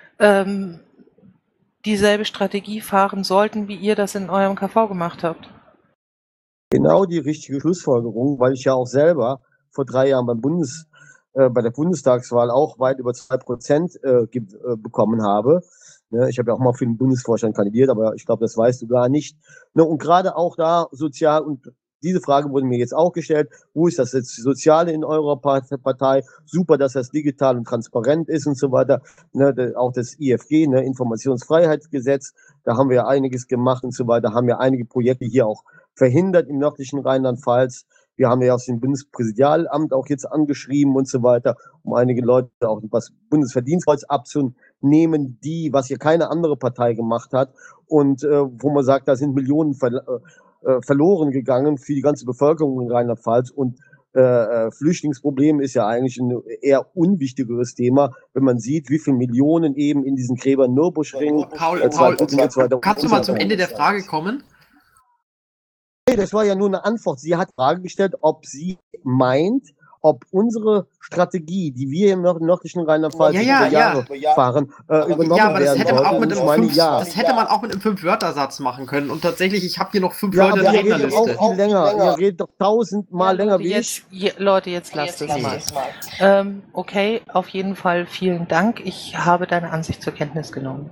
dieselbe Strategie fahren sollten, wie ihr das in eurem KV gemacht habt? Genau die richtige Schlussfolgerung, weil ich ja auch selber vor 3 Jahren bei der Bundestagswahl auch weit über 2% bekommen habe. Ne, ich habe ja auch mal für den Bundesvorstand kandidiert, aber ich glaube, das weißt du gar nicht. Ne, und gerade auch da sozial und diese Frage wurde mir jetzt auch gestellt. Wo ist das Soziale in eurer Partei? Super, dass das digital und transparent ist und so weiter. Ne, auch das IFG, ne, Informationsfreiheitsgesetz, da haben wir ja einiges gemacht und so weiter, haben ja einige Projekte hier auch verhindert im nördlichen Rheinland-Pfalz. Wir haben ja aus dem Bundespräsidialamt auch jetzt angeschrieben und so weiter, um einige Leute auch was Bundesverdienstkreuz abzunehmen, was hier keine andere Partei gemacht hat und wo man sagt, da sind Millionen verloren gegangen für die ganze Bevölkerung in Rheinland-Pfalz und Flüchtlingsproblem ist ja eigentlich ein eher unwichtigeres Thema, wenn man sieht, wie viele Millionen eben in diesen Gräbern Nürburgring, Paul, kannst du mal zum Ende der Frage kommen? Nee, das war ja nur eine Antwort. Sie hat die Frage gestellt, ob sie meint, ob unsere Strategie, die wir im nördlichen Rheinland-Pfalz über Jahre fahren, übernommen werden sollte. Das hätte man auch mit einem 5-Wörter-Satz machen können. Und tatsächlich, ich habe hier noch 5 Leute in der Rednerliste. Ihr redet auch viel länger. Ihr redet doch 1000-mal länger wie ich. Leute, jetzt lasst es mal. Okay, auf jeden Fall vielen Dank. Ich habe deine Ansicht zur Kenntnis genommen.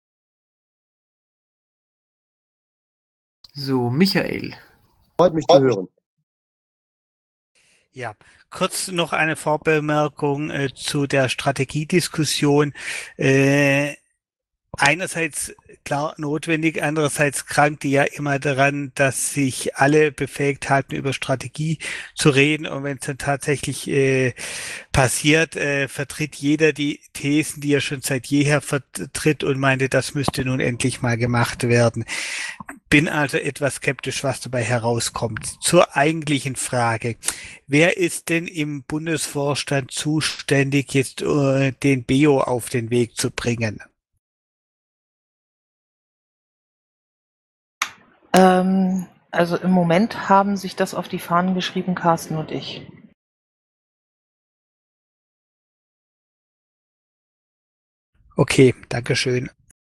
So, Michael. Freut mich zu hören. Ja, kurz noch eine Vorbemerkung zu der Strategiediskussion. Einerseits klar notwendig, andererseits krankt die ja immer daran, dass sich alle befähigt halten, über Strategie zu reden. Und wenn es dann tatsächlich passiert, vertritt jeder die Thesen, die er schon seit jeher vertritt und meinte, das müsste nun endlich mal gemacht werden. Bin also etwas skeptisch, was dabei herauskommt. Zur eigentlichen Frage. Wer ist denn im Bundesvorstand zuständig, jetzt den BEO auf den Weg zu bringen? Also im Moment haben sich das auf die Fahnen geschrieben, Carsten und ich. Okay, Dankeschön.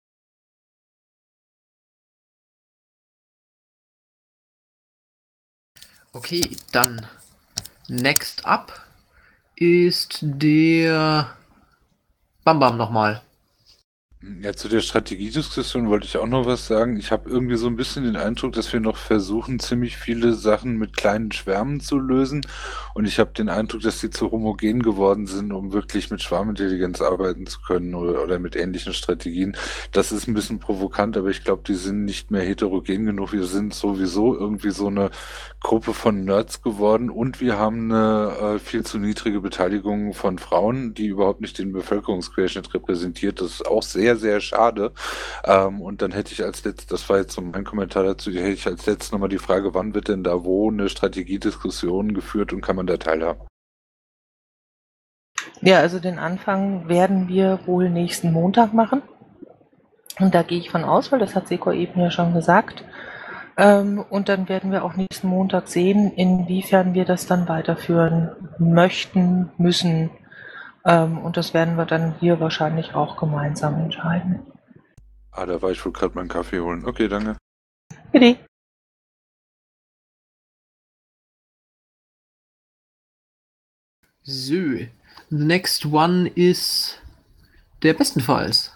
Okay, dann next up ist der Bam nochmal. Ja, zu der Strategiediskussion wollte ich auch noch was sagen. Ich habe irgendwie so ein bisschen den Eindruck, dass wir noch versuchen, ziemlich viele Sachen mit kleinen Schwärmen zu lösen. Und ich habe den Eindruck, dass die zu homogen geworden sind, um wirklich mit Schwarmintelligenz arbeiten zu können oder mit ähnlichen Strategien. Das ist ein bisschen provokant, aber ich glaube, die sind nicht mehr heterogen genug. Wir sind sowieso irgendwie so eine Gruppe von Nerds geworden und wir haben eine viel zu niedrige Beteiligung von Frauen, die überhaupt nicht den Bevölkerungsquerschnitt repräsentiert. Das ist auch sehr, sehr schade. Und dann hätte ich als letztes, das war jetzt so mein Kommentar dazu, hätte ich als letztes nochmal die Frage, wann wird denn da wo eine Strategiediskussion geführt und kann man da teilhaben? Ja, also den Anfang werden wir wohl nächsten Montag machen. Und da gehe ich von aus, weil das hat Seko eben ja schon gesagt. Und dann werden wir auch nächsten Montag sehen, inwiefern wir das dann weiterführen möchten, müssen. Und das werden wir dann hier wahrscheinlich auch gemeinsam entscheiden. Da war ich wohl gerade meinen Kaffee holen. Okay, danke. Bitte. So, next one ist der Bestenfalls.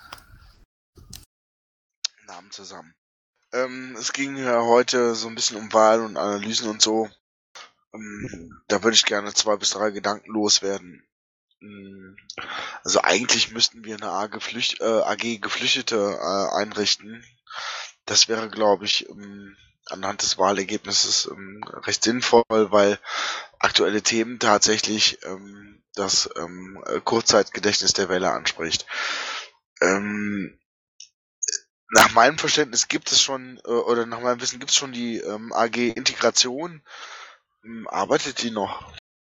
Namen zusammen. Es ging ja heute so ein bisschen um Wahlen und Analysen und so. Da würde ich gerne 2 bis 3 Gedanken loswerden. Also eigentlich müssten wir eine AG Geflüchtete einrichten. Das wäre, glaube ich, anhand des Wahlergebnisses recht sinnvoll, weil aktuelle Themen tatsächlich das Kurzzeitgedächtnis der Wähler anspricht. Nach meinem Verständnis gibt es schon, oder nach meinem Wissen gibt es schon die AG Integration. Arbeitet die noch?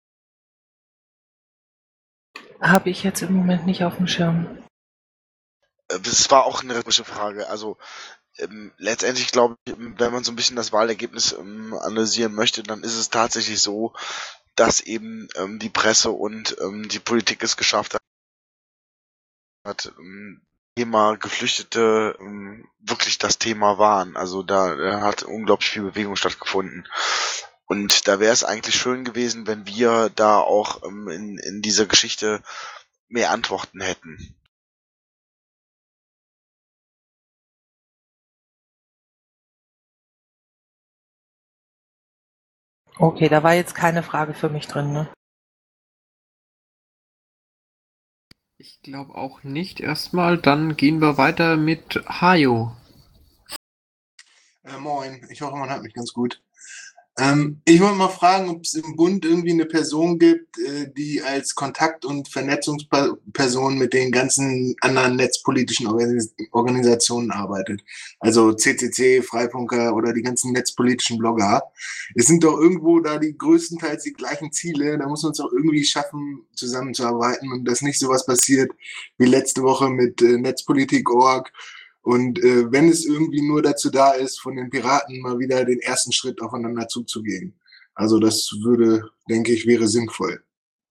Habe ich jetzt im Moment nicht auf dem Schirm. Das war auch eine rhetorische Frage. Also letztendlich glaube ich, wenn man so ein bisschen das Wahlergebnis analysieren möchte, dann ist es tatsächlich so, dass eben die Presse und die Politik es geschafft hat, Thema Geflüchtete wirklich das Thema waren. Also da hat unglaublich viel Bewegung stattgefunden. Und da wäre es eigentlich schön gewesen, wenn wir da auch in dieser Geschichte mehr Antworten hätten. Okay, da war jetzt keine Frage für mich drin, ne? Ich glaube auch nicht erstmal. Dann gehen wir weiter mit Hajo. Moin, ich hoffe, man hört mich ganz gut. Ich wollte mal fragen, ob es im Bund irgendwie eine Person gibt, die als Kontakt- und Vernetzungsperson mit den ganzen anderen netzpolitischen Organisationen arbeitet. Also CCC, Freifunker oder die ganzen netzpolitischen Blogger. Es sind doch irgendwo da die größtenteils die gleichen Ziele. Da muss man es doch irgendwie schaffen, zusammenzuarbeiten und dass nicht sowas passiert wie letzte Woche mit Netzpolitik.org. Und wenn es irgendwie nur dazu da ist, von den Piraten mal wieder den ersten Schritt aufeinander zuzugehen. Also das würde, denke ich, wäre sinnvoll.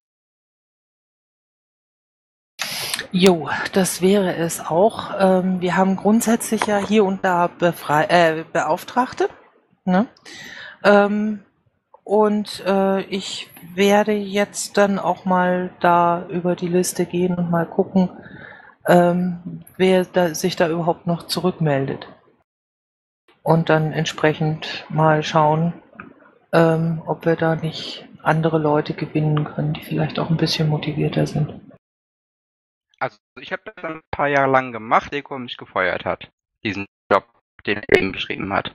Jo, das wäre es auch. Wir haben grundsätzlich ja hier und da Beauftragte. Ne? Und ich werde jetzt dann auch mal da über die Liste gehen und mal gucken, wer sich da überhaupt noch zurückmeldet. Und dann entsprechend mal schauen, ob wir da nicht andere Leute gewinnen können, die vielleicht auch ein bisschen motivierter sind. Also ich habe das ein paar Jahre lang gemacht, Eko mich gefeuert hat. Diesen Job, den er eben beschrieben hat.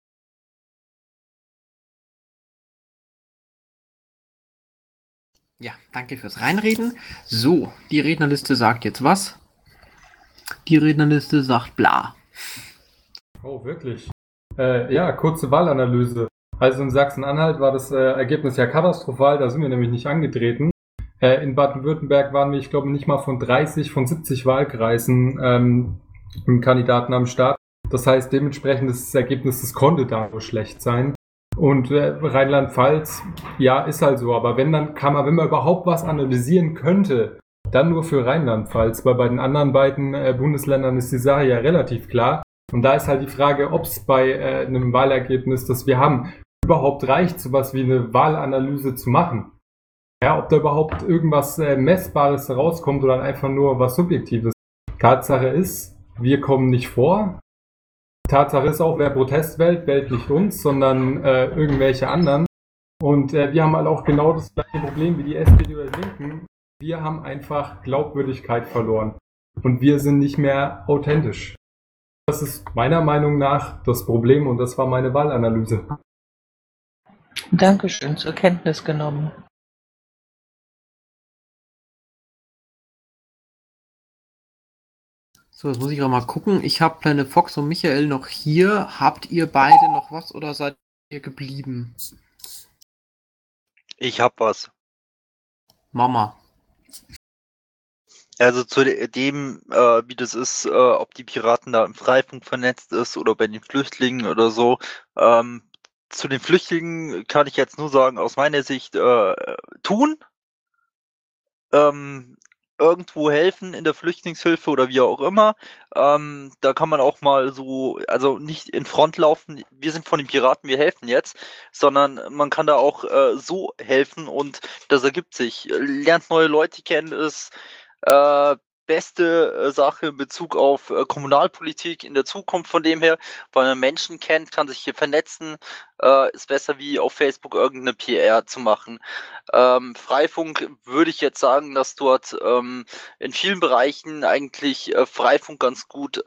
Ja, danke fürs Reinreden. So, die Rednerliste sagt jetzt was? Die Rednerliste sagt bla. Oh, wirklich? Ja, kurze Wahlanalyse. Also in Sachsen-Anhalt war das Ergebnis ja katastrophal, da sind wir nämlich nicht angetreten. In Baden-Württemberg waren wir, ich glaube, nicht mal von 30 von 70 Wahlkreisen Kandidaten am Start. Das heißt, dementsprechend ist das Ergebnis, das konnte da nur schlecht sein. Und Rheinland-Pfalz, ja, ist halt so. Aber wenn man überhaupt was analysieren könnte, dann nur für Rheinland-Pfalz. Weil bei den anderen beiden Bundesländern ist die Sache ja relativ klar. Und da ist halt die Frage, ob es bei einem Wahlergebnis, das wir haben, überhaupt reicht, sowas wie eine Wahlanalyse zu machen. Ja, ob da überhaupt irgendwas Messbares rauskommt oder einfach nur was Subjektives. Tatsache ist, wir kommen nicht vor. Tatsache ist auch, wer Protest wählt nicht uns, sondern irgendwelche anderen. Und wir haben halt auch genau das gleiche Problem wie die SPD oder die Linken. Wir haben einfach Glaubwürdigkeit verloren. Und wir sind nicht mehr authentisch. Das ist meiner Meinung nach das Problem und das war meine Wahlanalyse. Dankeschön, zur Kenntnis genommen. So, jetzt muss ich auch mal gucken. Ich habe Kleine Fox und Michael noch hier. Habt ihr beide noch was oder seid ihr geblieben? Ich hab was. Mama. Also zu dem, wie das ist, ob die Piraten da im Freifunk vernetzt ist oder bei den Flüchtlingen oder so. Zu den Flüchtlingen kann ich jetzt nur sagen, aus meiner Sicht tun. Irgendwo helfen in der Flüchtlingshilfe oder wie auch immer. Da kann man auch mal so, also nicht in Front laufen, wir sind von den Piraten, wir helfen jetzt, sondern man kann da auch so helfen und das ergibt sich. Lernt neue Leute kennen, ist beste Sache in Bezug auf Kommunalpolitik in der Zukunft von dem her, weil man Menschen kennt, kann sich hier vernetzen, ist besser wie auf Facebook irgendeine PR zu machen. Freifunk würde ich jetzt sagen, dass dort in vielen Bereichen eigentlich Freifunk ganz gut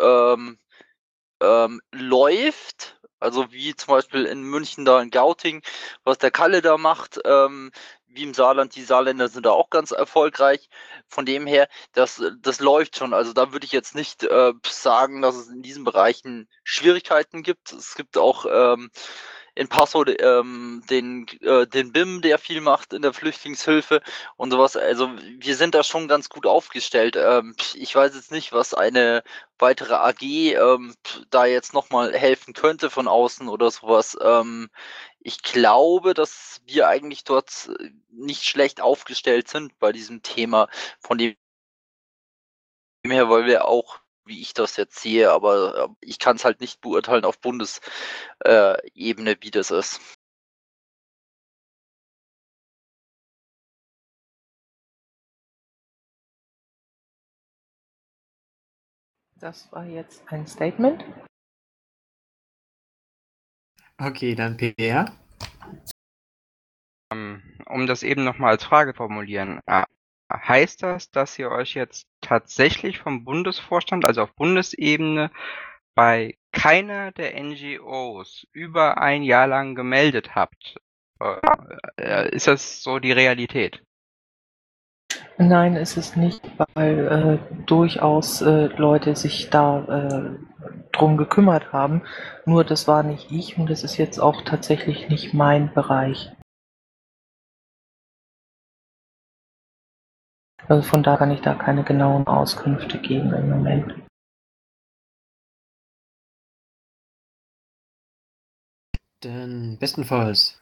läuft. Also wie zum Beispiel in München da in Gauting, was der Kalle da macht, wie im Saarland, die Saarländer sind da auch ganz erfolgreich. Von dem her, das läuft schon. Also da würde ich jetzt nicht sagen, dass es in diesen Bereichen Schwierigkeiten gibt. Es gibt auch in Passau den BIM, der viel macht in der Flüchtlingshilfe und sowas. Also wir sind da schon ganz gut aufgestellt. Ich weiß jetzt nicht, was eine weitere AG da jetzt nochmal helfen könnte von außen oder sowas. Ich glaube, dass wir eigentlich dort nicht schlecht aufgestellt sind bei diesem Thema, von dem her, weil wir auch, wie ich das jetzt sehe, aber ich kann es halt nicht beurteilen auf Bundesebene, wie das ist. Das war jetzt ein Statement. Okay, dann PR. um das eben nochmal als Frage formulieren, heißt das, dass ihr euch jetzt tatsächlich vom Bundesvorstand, also auf Bundesebene, bei keiner der NGOs über ein Jahr lang gemeldet habt? Ist das so die Realität? Nein, ist es nicht, weil durchaus Leute sich da drum gekümmert haben. Nur das war nicht ich und das ist jetzt auch tatsächlich nicht mein Bereich. Also von da kann ich da keine genauen Auskünfte geben im Moment. Denn bestenfalls.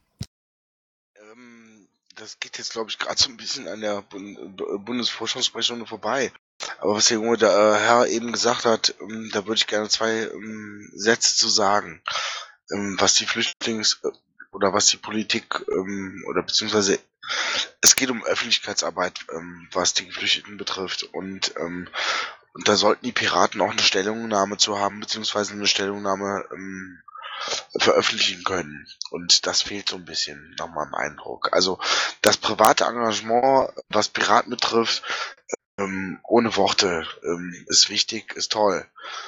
Das geht jetzt, glaube ich, gerade so ein bisschen an der Bundesforschungssprechstunde vorbei. Aber was der junge Herr eben gesagt hat, da würde ich gerne 2 Sätze zu sagen. Was die oder was die Politik oder beziehungsweise es geht um Öffentlichkeitsarbeit, was die Geflüchteten betrifft. Und da sollten die Piraten auch eine Stellungnahme zu haben, beziehungsweise eine Stellungnahme veröffentlichen können. Und das fehlt so ein bisschen nach meinem Eindruck. Also das private Engagement, was Piraten betrifft, ohne Worte, ist wichtig, ist toll.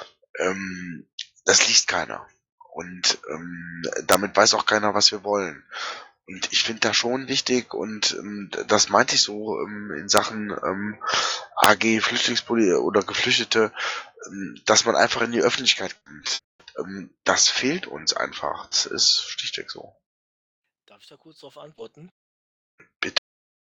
Das liest keiner. Und damit weiß auch keiner, was wir wollen. Und ich finde das schon wichtig und das meinte ich so in Sachen AG Flüchtlingspolitik oder Geflüchtete, dass man einfach in die Öffentlichkeit kommt. Das fehlt uns einfach. Das ist schlichtweg so. Darf ich da kurz darauf antworten? Bitte.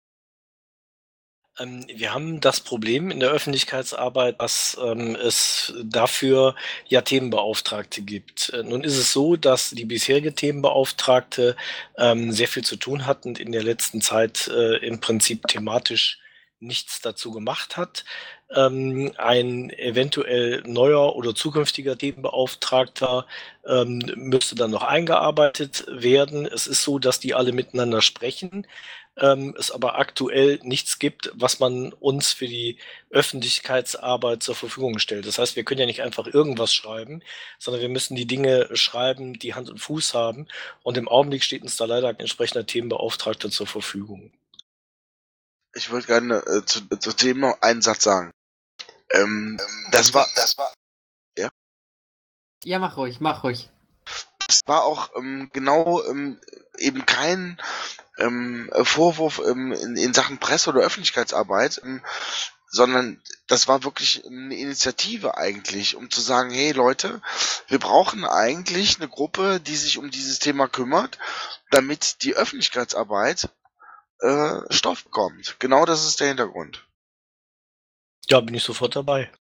Wir haben das Problem in der Öffentlichkeitsarbeit, dass es dafür ja Themenbeauftragte gibt. Nun ist es so, dass die bisherige Themenbeauftragte sehr viel zu tun hat und in der letzten Zeit im Prinzip thematisch nichts dazu gemacht hat. Ein eventuell neuer oder zukünftiger Themenbeauftragter müsste dann noch eingearbeitet werden. Es ist so, dass die alle miteinander sprechen, es aber aktuell nichts gibt, was man uns für die Öffentlichkeitsarbeit zur Verfügung stellt. Das heißt, wir können ja nicht einfach irgendwas schreiben, sondern wir müssen die Dinge schreiben, die Hand und Fuß haben. Und im Augenblick steht uns da leider ein entsprechender Themenbeauftragter zur Verfügung. Ich würde gerne zu dem noch einen Satz sagen. Das war. Ja? Ja, mach ruhig. Es war auch genau eben kein Vorwurf in Sachen Presse- oder Öffentlichkeitsarbeit, sondern das war wirklich eine Initiative eigentlich, um zu sagen, hey Leute, wir brauchen eigentlich eine Gruppe, die sich um dieses Thema kümmert, damit die Öffentlichkeitsarbeit Stoff bekommt. Genau das ist der Hintergrund. Ja, bin ich sofort dabei.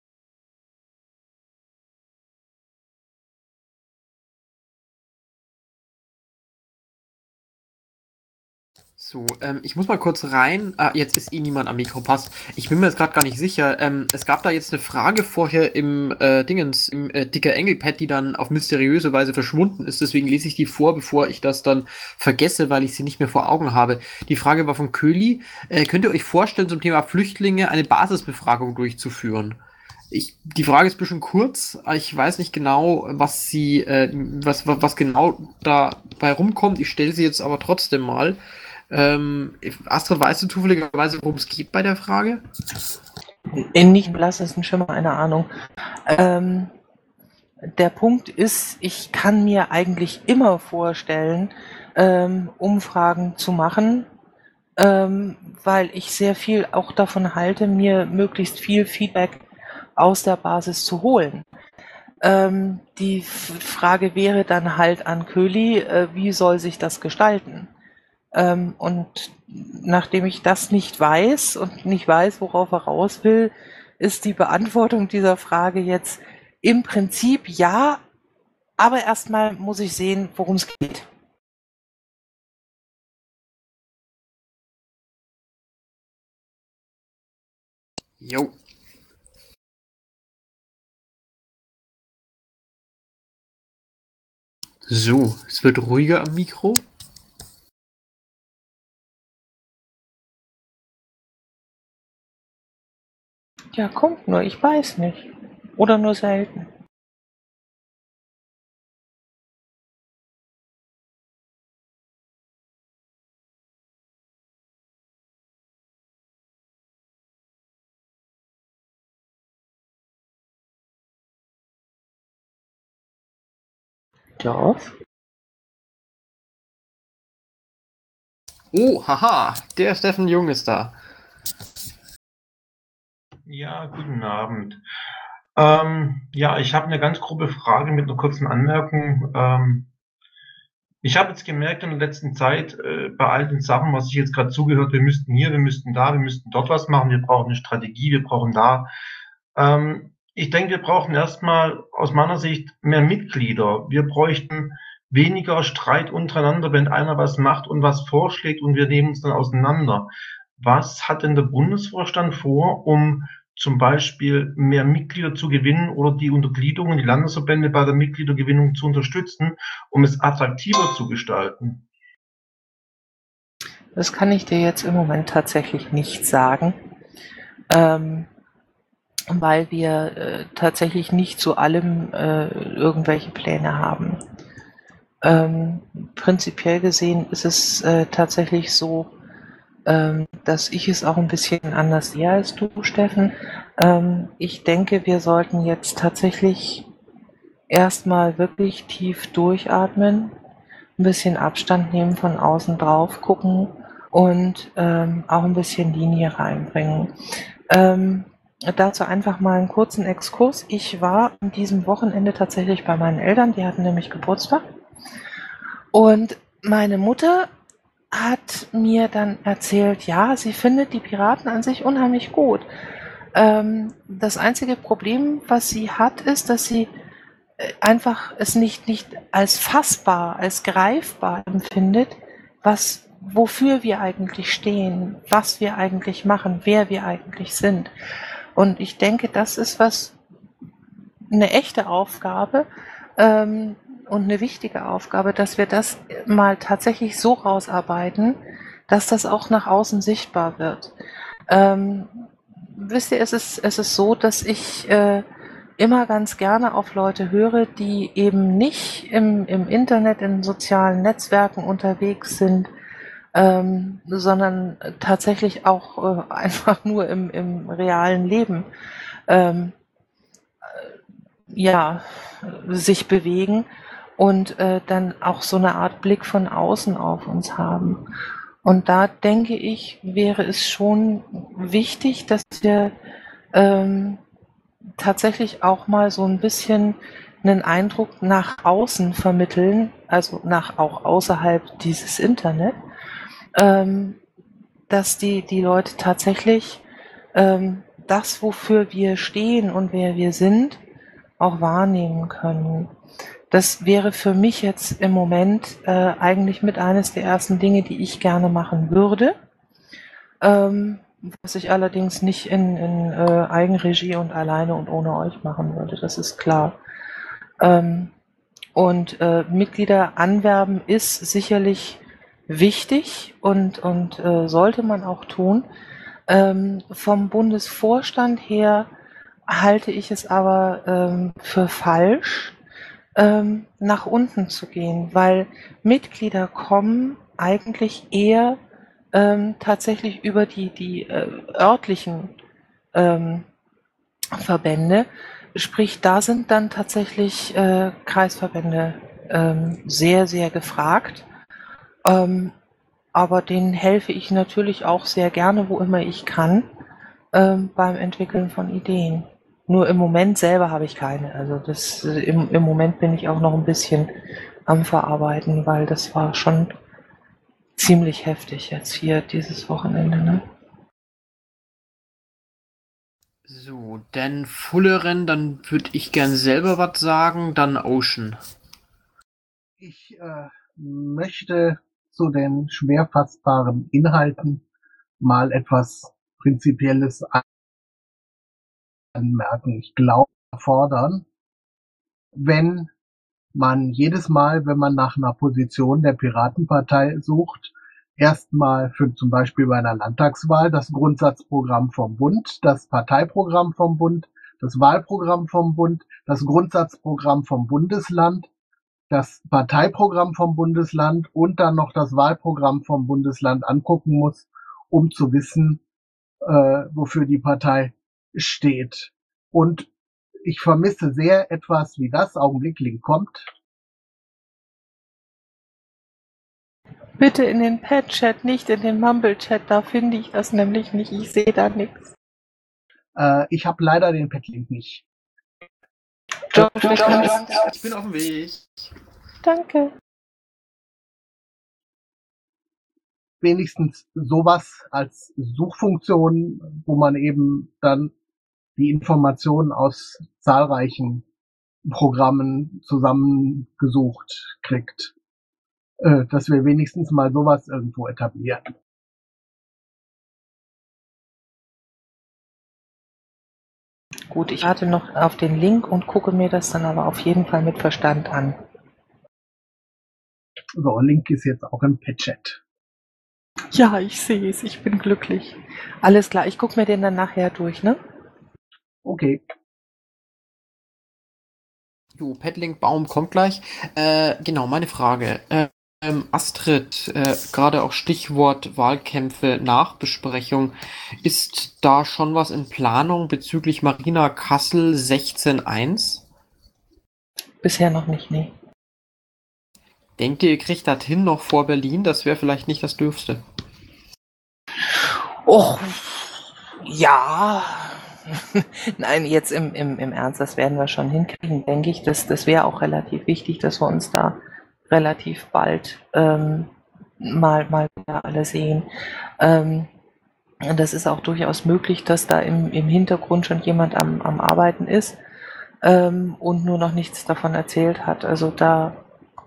So, ich muss mal kurz rein. Jetzt ist niemand am Mikro, passt. Ich bin mir jetzt gerade gar nicht sicher. Es gab da jetzt eine Frage vorher im Dicker Engelpad, die dann auf mysteriöse Weise verschwunden ist. Deswegen lese ich die vor, bevor ich das dann vergesse, weil ich sie nicht mehr vor Augen habe. Die Frage war von Köhli. Könnt ihr euch vorstellen, zum Thema Flüchtlinge eine Basisbefragung durchzuführen? Die Frage ist ein bisschen kurz. Ich weiß nicht genau, was genau dabei rumkommt. Ich stelle sie jetzt aber trotzdem mal. Astrid, weißt du zufälligerweise, worum es geht bei der Frage? Nicht blassesten Schimmer eine Ahnung. Der Punkt ist, ich kann mir eigentlich immer vorstellen, Umfragen zu machen, weil ich sehr viel auch davon halte, mir möglichst viel Feedback aus der Basis zu holen. Die Frage wäre dann halt an Köhli, wie soll sich das gestalten? Und nachdem ich das nicht weiß und nicht weiß, worauf er raus will, ist die Beantwortung dieser Frage jetzt im Prinzip ja, aber erstmal muss ich sehen, worum es geht. Jo. So, es wird ruhiger am Mikro. Ja, kommt nur, ich weiß nicht. Oder nur selten. Dorf. Oh, haha, der Steffen Jung ist da. Ja, guten Abend. Ja, ich habe eine ganz grobe Frage mit einer kurzen Anmerkung. Ich habe jetzt gemerkt in der letzten Zeit, bei all den Sachen, was ich jetzt gerade zugehört, wir müssten hier, wir müssten da, wir müssten dort was machen, wir brauchen eine Strategie, wir brauchen da. Ich denke, wir brauchen erstmal aus meiner Sicht mehr Mitglieder. Wir bräuchten weniger Streit untereinander, wenn einer was macht und was vorschlägt und wir nehmen uns dann auseinander. Was hat denn der Bundesvorstand vor, um zum Beispiel mehr Mitglieder zu gewinnen oder die Untergliederungen, die Landesverbände bei der Mitgliedergewinnung zu unterstützen, um es attraktiver zu gestalten? Das kann ich dir jetzt im Moment tatsächlich nicht sagen, weil wir tatsächlich nicht zu allem irgendwelche Pläne haben. Prinzipiell gesehen ist es tatsächlich so, dass ich es auch ein bisschen anders sehe als du, Steffen. Ich denke, wir sollten jetzt tatsächlich erstmal wirklich tief durchatmen, ein bisschen Abstand nehmen, von außen drauf gucken und auch ein bisschen Linie reinbringen. Dazu einfach mal einen kurzen Exkurs. Ich war an diesem Wochenende tatsächlich bei meinen Eltern, die hatten nämlich Geburtstag. Und meine Mutter hat mir dann erzählt, ja, sie findet die Piraten an sich unheimlich gut. Das einzige Problem, was sie hat, ist, dass sie einfach es nicht als fassbar, als greifbar empfindet, wofür wir eigentlich stehen, was wir eigentlich machen, wer wir eigentlich sind. Und ich denke, das ist eine echte Aufgabe, und eine wichtige Aufgabe, dass wir das mal tatsächlich so rausarbeiten, dass das auch nach außen sichtbar wird. Wisst ihr, es ist so, dass ich immer ganz gerne auf Leute höre, die eben nicht im Internet, in sozialen Netzwerken unterwegs sind, sondern tatsächlich auch einfach nur im realen Leben sich bewegen und dann auch so eine Art Blick von außen auf uns haben. Und da denke ich, wäre es schon wichtig, dass wir tatsächlich auch mal so ein bisschen einen Eindruck nach außen vermitteln, also auch außerhalb dieses Internet, dass die Leute tatsächlich das, wofür wir stehen und wer wir sind, auch wahrnehmen können. Das wäre für mich jetzt im Moment eigentlich mit eines der ersten Dinge, die ich gerne machen würde, was ich allerdings nicht in Eigenregie und alleine und ohne euch machen würde, das ist klar. Und Mitglieder anwerben ist sicherlich wichtig und sollte man auch tun. Vom Bundesvorstand her halte ich es aber für falsch, nach unten zu gehen, weil Mitglieder kommen eigentlich eher tatsächlich über die örtlichen Verbände, sprich da sind dann tatsächlich Kreisverbände sehr, sehr gefragt, aber denen helfe ich natürlich auch sehr gerne, wo immer ich kann, beim Entwickeln von Ideen. Nur im Moment selber habe ich keine. Also im Moment bin ich auch noch ein bisschen am Verarbeiten, weil das war schon ziemlich heftig jetzt hier dieses Wochenende, ne? So, dann Fulleren, dann würde ich gern selber was sagen, dann Ocean. Ich möchte zu den schwer fassbaren Inhalten mal etwas Prinzipielles anmerken. Ich glaube, fordern, wenn man jedes Mal, wenn man nach einer Position der Piratenpartei sucht, erstmal für zum Beispiel bei einer Landtagswahl das Grundsatzprogramm vom Bund, das Parteiprogramm vom Bund, das Wahlprogramm vom Bund, das Grundsatzprogramm vom Bundesland, das Parteiprogramm vom Bundesland und dann noch das Wahlprogramm vom Bundesland angucken muss, um zu wissen, wofür die Partei steht. Und ich vermisse sehr etwas, wie das augenblicklich kommt, Bitte in den Pet-Chat, nicht in den Mumble-Chat, da finde ich das nämlich nicht. Ich sehe da nichts. Ich habe leider den Pet-Link nicht. George, ich bin auf dem Weg. Danke. Wenigstens sowas als Suchfunktion, wo man eben dann die Informationen aus zahlreichen Programmen zusammengesucht kriegt. Dass wir wenigstens mal sowas irgendwo etablieren. Gut, ich warte noch auf den Link und gucke mir das dann aber auf jeden Fall mit Verstand an. So, Link ist jetzt auch im Pet-Chat. Ja, ich sehe es, ich bin glücklich. Alles klar, ich gucke mir den dann nachher durch, ne? Okay. Jo, Petlink Baum kommt gleich. Genau, meine Frage. Astrid, gerade auch Stichwort Wahlkämpfe, Nachbesprechung. Ist da schon was in Planung bezüglich Marina Kassel 16.1? Bisher noch nicht, nee. Denkt ihr kriegt das hin noch vor Berlin? Das wäre vielleicht nicht das Dürfste. Och, ja. Nein, jetzt im Ernst, das werden wir schon hinkriegen, denke ich. Das wäre auch relativ wichtig, dass wir uns da relativ bald mal wieder alle sehen. Und das ist auch durchaus möglich, dass da im Hintergrund schon jemand am Arbeiten ist und nur noch nichts davon erzählt hat. Also da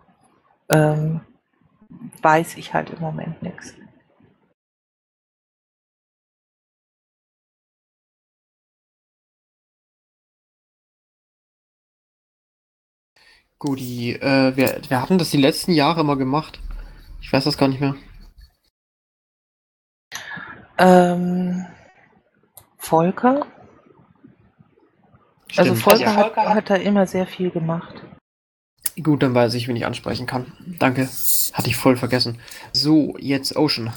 weiß ich halt im Moment nichts. Guti, wir hatten das die letzten Jahre immer gemacht. Ich weiß das gar nicht mehr. Volker? Stimmt. Also Volker hat da immer sehr viel gemacht. Gut, dann weiß ich, wen ich ansprechen kann. Danke. Hatte ich voll vergessen. So, jetzt Ocean.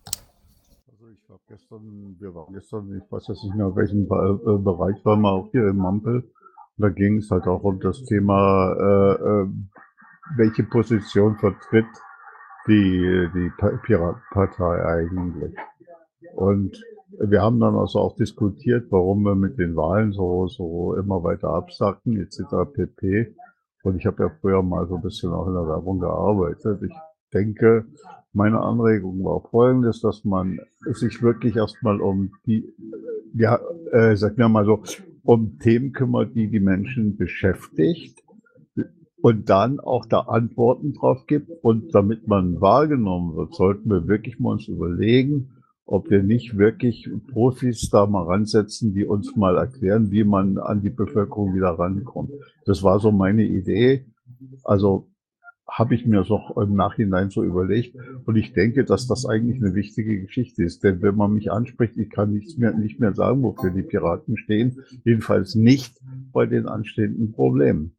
Wir waren gestern, ich weiß jetzt nicht mehr, welchen Bereich waren wir auch hier im Mampel. Da ging es halt auch um das Thema, welche Position vertritt die Piratenpartei eigentlich. Und wir haben dann also auch diskutiert, warum wir mit den Wahlen so immer weiter absacken, etc. pp. Und ich habe ja früher mal so ein bisschen auch in der Werbung gearbeitet. Ich denke, meine Anregung war folgendes, dass man sich wirklich erstmal um sagen wir mal so, um Themen kümmert, die die Menschen beschäftigt und dann auch da Antworten drauf gibt. Und damit man wahrgenommen wird, sollten wir wirklich mal uns überlegen, ob wir nicht wirklich Profis da mal ransetzen, die uns mal erklären, wie man an die Bevölkerung wieder rankommt. Das war so meine Idee. Also habe ich mir so im Nachhinein so überlegt. Und ich denke, dass das eigentlich eine wichtige Geschichte ist. Denn wenn man mich anspricht, ich kann nicht mehr sagen, wofür die Piraten stehen. Jedenfalls nicht bei den anstehenden Problemen.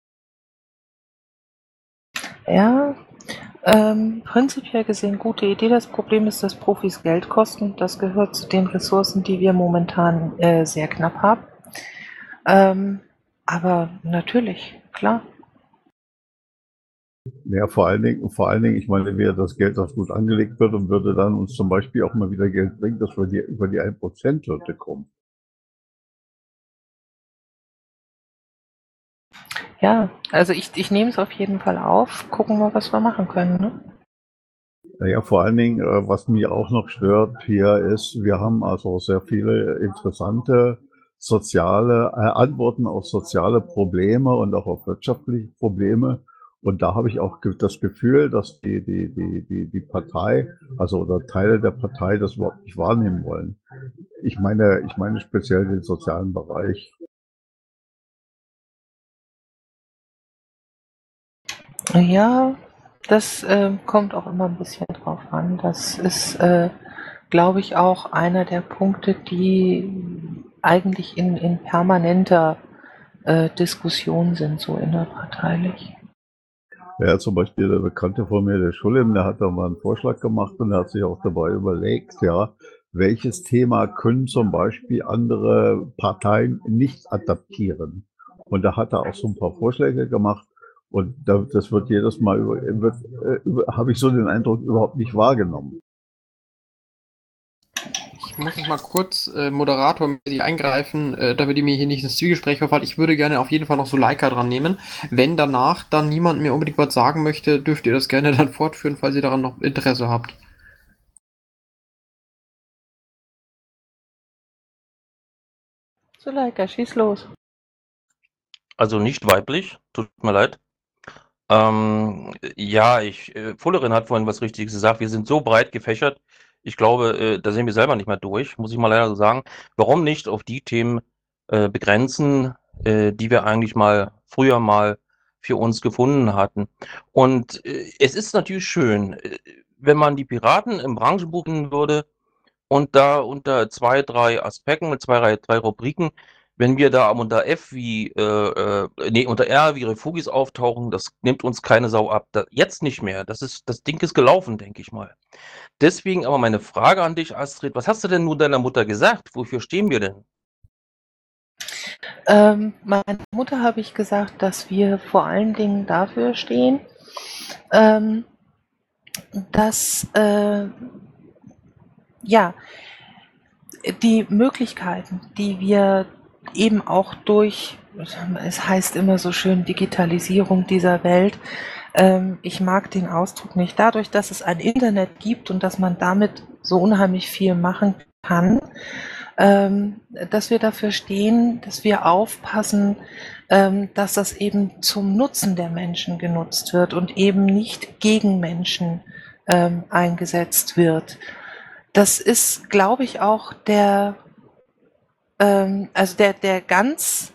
Ja, prinzipiell gesehen gute Idee. Das Problem ist, dass Profis Geld kosten. Das gehört zu den Ressourcen, die wir momentan sehr knapp haben. Aber natürlich, klar. Ja, vor allen Dingen, ich meine, wäre das Geld, das gut angelegt wird und würde dann uns zum Beispiel auch mal wieder Geld bringen, dass wir über die 1%-Hürde kommen. Ja, also ich nehme es auf jeden Fall auf. Gucken wir, was wir machen können, ne? Naja, vor allen Dingen, was mich auch noch stört hier ist, wir haben also sehr viele interessante soziale Antworten auf soziale Probleme und auch auf wirtschaftliche Probleme. Und da habe ich auch das Gefühl, dass die Partei, also oder Teile der Partei das überhaupt nicht wahrnehmen wollen. Ich meine speziell den sozialen Bereich. Ja, das kommt auch immer ein bisschen drauf an. Das ist, glaube ich, auch einer der Punkte, die eigentlich in permanenter Diskussion sind, so innerparteilich. Ja, zum Beispiel der Bekannte von mir, der Schulem, der hat da mal einen Vorschlag gemacht und der hat sich auch dabei überlegt, ja, welches Thema können zum Beispiel andere Parteien nicht adaptieren. Und da hat er auch so ein paar Vorschläge gemacht. Und das wird jedes Mal habe ich so den Eindruck, überhaupt nicht wahrgenommen. Ich muss noch mal kurz moderatormäßig eingreifen, damit ihr mir hier nicht ins Zwiegespräch verfallt. Ich würde gerne auf jeden Fall noch so Leica dran nehmen. Wenn danach dann niemand mir unbedingt was sagen möchte, dürft ihr das gerne dann fortführen, falls ihr daran noch Interesse habt. Zuleika, schieß los. Also nicht weiblich, tut mir leid. Ja, Fullerin hat vorhin was Richtiges gesagt. Wir sind so breit gefächert. Ich glaube, da sind wir selber nicht mehr durch, muss ich mal leider so sagen. Warum nicht auf die Themen begrenzen, die wir eigentlich früher mal für uns gefunden hatten? Und es ist natürlich schön, wenn man die Piraten im Branchenbuch finden würde und da unter 2, 3 Aspekten mit 2, 3 Rubriken, wenn wir da unter unter R wie Refugis auftauchen, das nimmt uns keine Sau ab. Jetzt nicht mehr. Das Ding ist gelaufen, denke ich mal. Deswegen aber meine Frage an dich, Astrid, was hast du denn nun deiner Mutter gesagt? Wofür stehen wir denn? Meiner Mutter habe ich gesagt, dass wir vor allen Dingen dafür stehen, dass die Möglichkeiten, die wir eben auch durch, es heißt immer so schön, Digitalisierung dieser Welt, ich mag den Ausdruck nicht, dadurch, dass es ein Internet gibt und dass man damit so unheimlich viel machen kann, dass wir dafür stehen, dass wir aufpassen, dass das eben zum Nutzen der Menschen genutzt wird und eben nicht gegen Menschen eingesetzt wird. Das ist, glaube ich, auch der ganz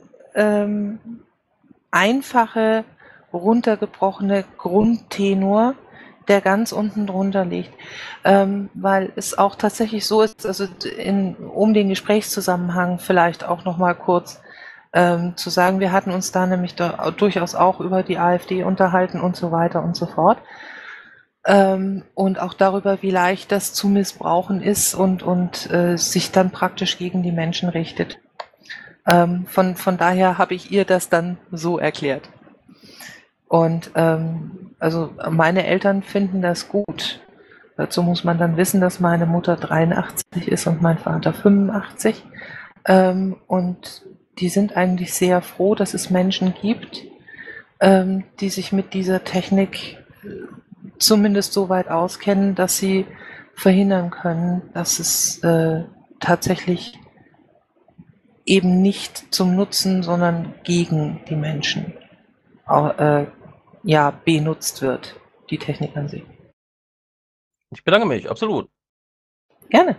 einfache, runtergebrochene Grundtenor, der ganz unten drunter liegt. Weil es auch tatsächlich so ist, also um den Gesprächszusammenhang vielleicht auch noch mal kurz zu sagen, wir hatten uns da nämlich durchaus auch über die AfD unterhalten und so weiter und so fort. Und auch darüber, wie leicht das zu missbrauchen ist und sich dann praktisch gegen die Menschen richtet. Von daher habe ich ihr das dann so erklärt. Und also meine Eltern finden das gut. Dazu muss man dann wissen, dass meine Mutter 83 ist und mein Vater 85. Und die sind eigentlich sehr froh, dass es Menschen gibt, die sich mit dieser Technik zumindest so weit auskennen, dass sie verhindern können, dass es tatsächlich eben nicht zum Nutzen, sondern gegen die Menschen benutzt wird, die Technik an sich. Ich bedanke mich, absolut. Gerne.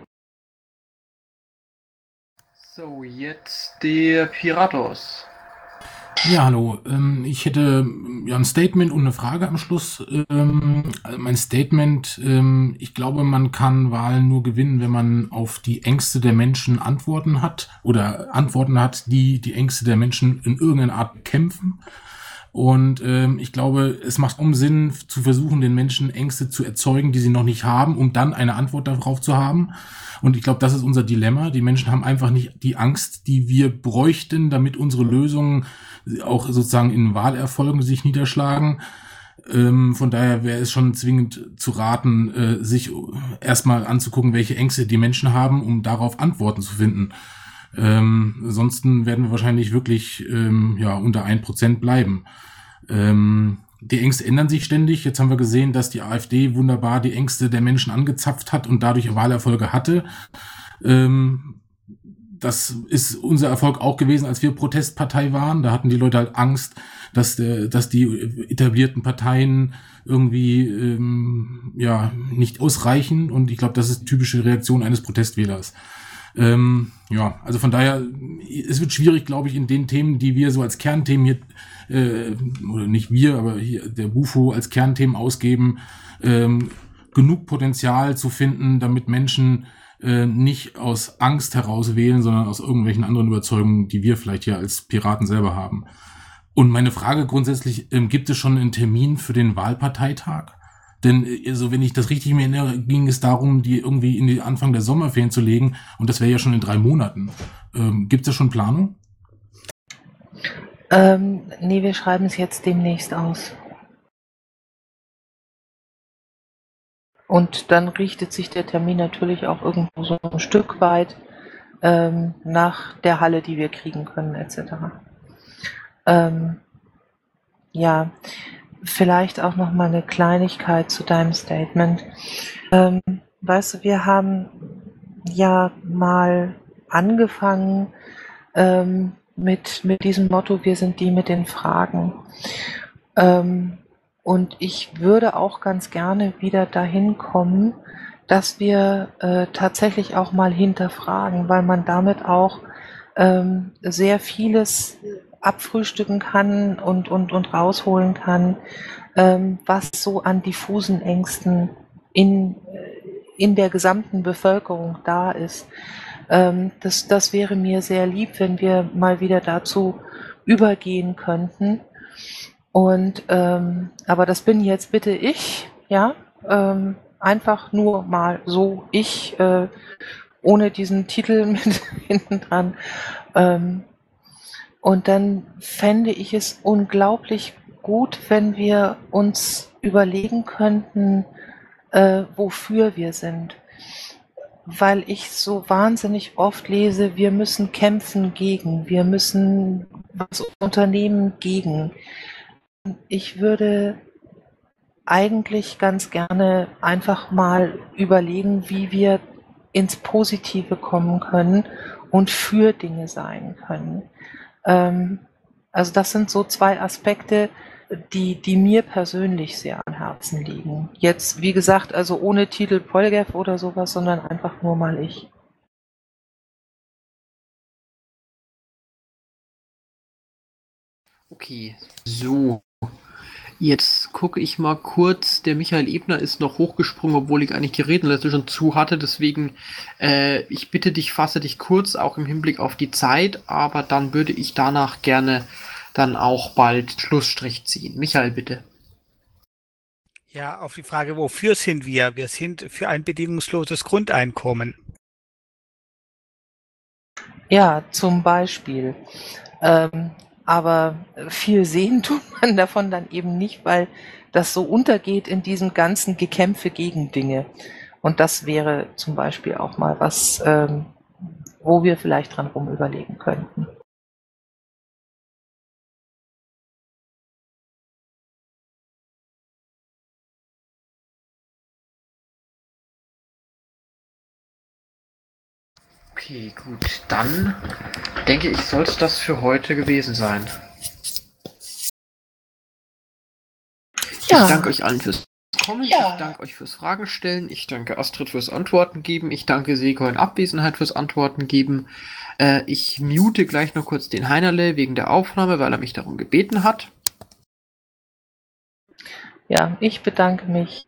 So, jetzt der Piratos. Ja, hallo. Ich hätte ein Statement und eine Frage am Schluss. Mein Statement, ich glaube, man kann Wahlen nur gewinnen, wenn man auf die Ängste der Menschen Antworten hat oder Antworten hat, die die Ängste der Menschen in irgendeiner Art bekämpfen. Und ich glaube, es macht Sinn zu versuchen, den Menschen Ängste zu erzeugen, die sie noch nicht haben, um dann eine Antwort darauf zu haben. Und ich glaube, das ist unser Dilemma. Die Menschen haben einfach nicht die Angst, die wir bräuchten, damit unsere Lösungen auch sozusagen in Wahlerfolgen sich niederschlagen. Von daher wäre es schon zwingend zu raten, sich erstmal anzugucken, welche Ängste die Menschen haben, um darauf Antworten zu finden. Ansonsten werden wir wahrscheinlich wirklich unter 1% bleiben. Die Ängste ändern sich ständig. Jetzt haben wir gesehen, dass die AfD wunderbar die Ängste der Menschen angezapft hat und dadurch Wahlerfolge hatte. Das ist unser Erfolg auch gewesen, als wir Protestpartei waren. Da hatten die Leute halt Angst, dass die etablierten Parteien irgendwie nicht ausreichen. Und ich glaube, das ist typische Reaktion eines Protestwählers. Also von daher, es wird schwierig, glaube ich, in den Themen, die wir so als Kernthemen hier, oder nicht wir, aber hier der Bufo als Kernthemen ausgeben, genug Potenzial zu finden, damit Menschen nicht aus Angst heraus wählen, sondern aus irgendwelchen anderen Überzeugungen, die wir vielleicht hier als Piraten selber haben. Und meine Frage grundsätzlich, gibt es schon einen Termin für den Wahlparteitag? Denn also wenn ich das richtig mir erinnere, ging es darum, die irgendwie in den Anfang der Sommerferien zu legen. Und das wäre ja schon in 3 Monaten. Gibt es da schon Planung? Nee, wir schreiben es jetzt demnächst aus. Und dann richtet sich der Termin natürlich auch irgendwo so ein Stück weit nach der Halle, die wir kriegen können, etc. Ja, vielleicht auch noch mal eine Kleinigkeit zu deinem Statement. Weißt du, wir haben ja mal angefangen mit diesem Motto, wir sind die mit den Fragen. Und ich würde auch ganz gerne wieder dahin kommen, dass wir tatsächlich auch mal hinterfragen, weil man damit auch sehr vieles abfrühstücken kann und rausholen kann, was so an diffusen Ängsten in der gesamten Bevölkerung da ist. Das wäre mir sehr lieb, wenn wir mal wieder dazu übergehen könnten. Und aber das bin jetzt bitte ich, ja, einfach nur mal so ich, ohne diesen Titel mit hinten dran. Und dann fände ich es unglaublich gut, wenn wir uns überlegen könnten, wofür wir sind. Weil ich so wahnsinnig oft lese, wir müssen kämpfen gegen, wir müssen was unternehmen gegen. Ich würde eigentlich ganz gerne einfach mal überlegen, wie wir ins Positive kommen können und für Dinge sein können. Also das sind so zwei Aspekte, die mir persönlich sehr am Herzen liegen. Jetzt, wie gesagt, also ohne Titel Polgef oder sowas, sondern einfach nur mal ich. Okay, so. Jetzt gucke ich mal kurz. Der Michael Ebner ist noch hochgesprungen, obwohl ich eigentlich die Rednerliste schon zu hatte. Deswegen, ich bitte dich, fasse dich kurz, auch im Hinblick auf die Zeit. Aber dann würde ich danach gerne dann auch bald Schlussstrich ziehen. Michael, bitte. Ja, auf die Frage, wofür sind wir? Wir sind für ein bedingungsloses Grundeinkommen. Ja, zum Beispiel. Aber viel sehen tut man davon dann eben nicht, weil das so untergeht in diesem ganzen Gekämpfe gegen Dinge. Und das wäre zum Beispiel auch mal was, wo wir vielleicht dran rumüberlegen könnten. Okay, gut. Dann denke ich, soll es das für heute gewesen sein. Ja. Ich danke euch allen fürs Kommen. Ich danke euch fürs Fragen stellen. Ich danke Astrid fürs Antworten geben. Ich danke Seko in Abwesenheit fürs Antworten geben. Ich mute gleich noch kurz den Heinerle wegen der Aufnahme, weil er mich darum gebeten hat. Ja, ich bedanke mich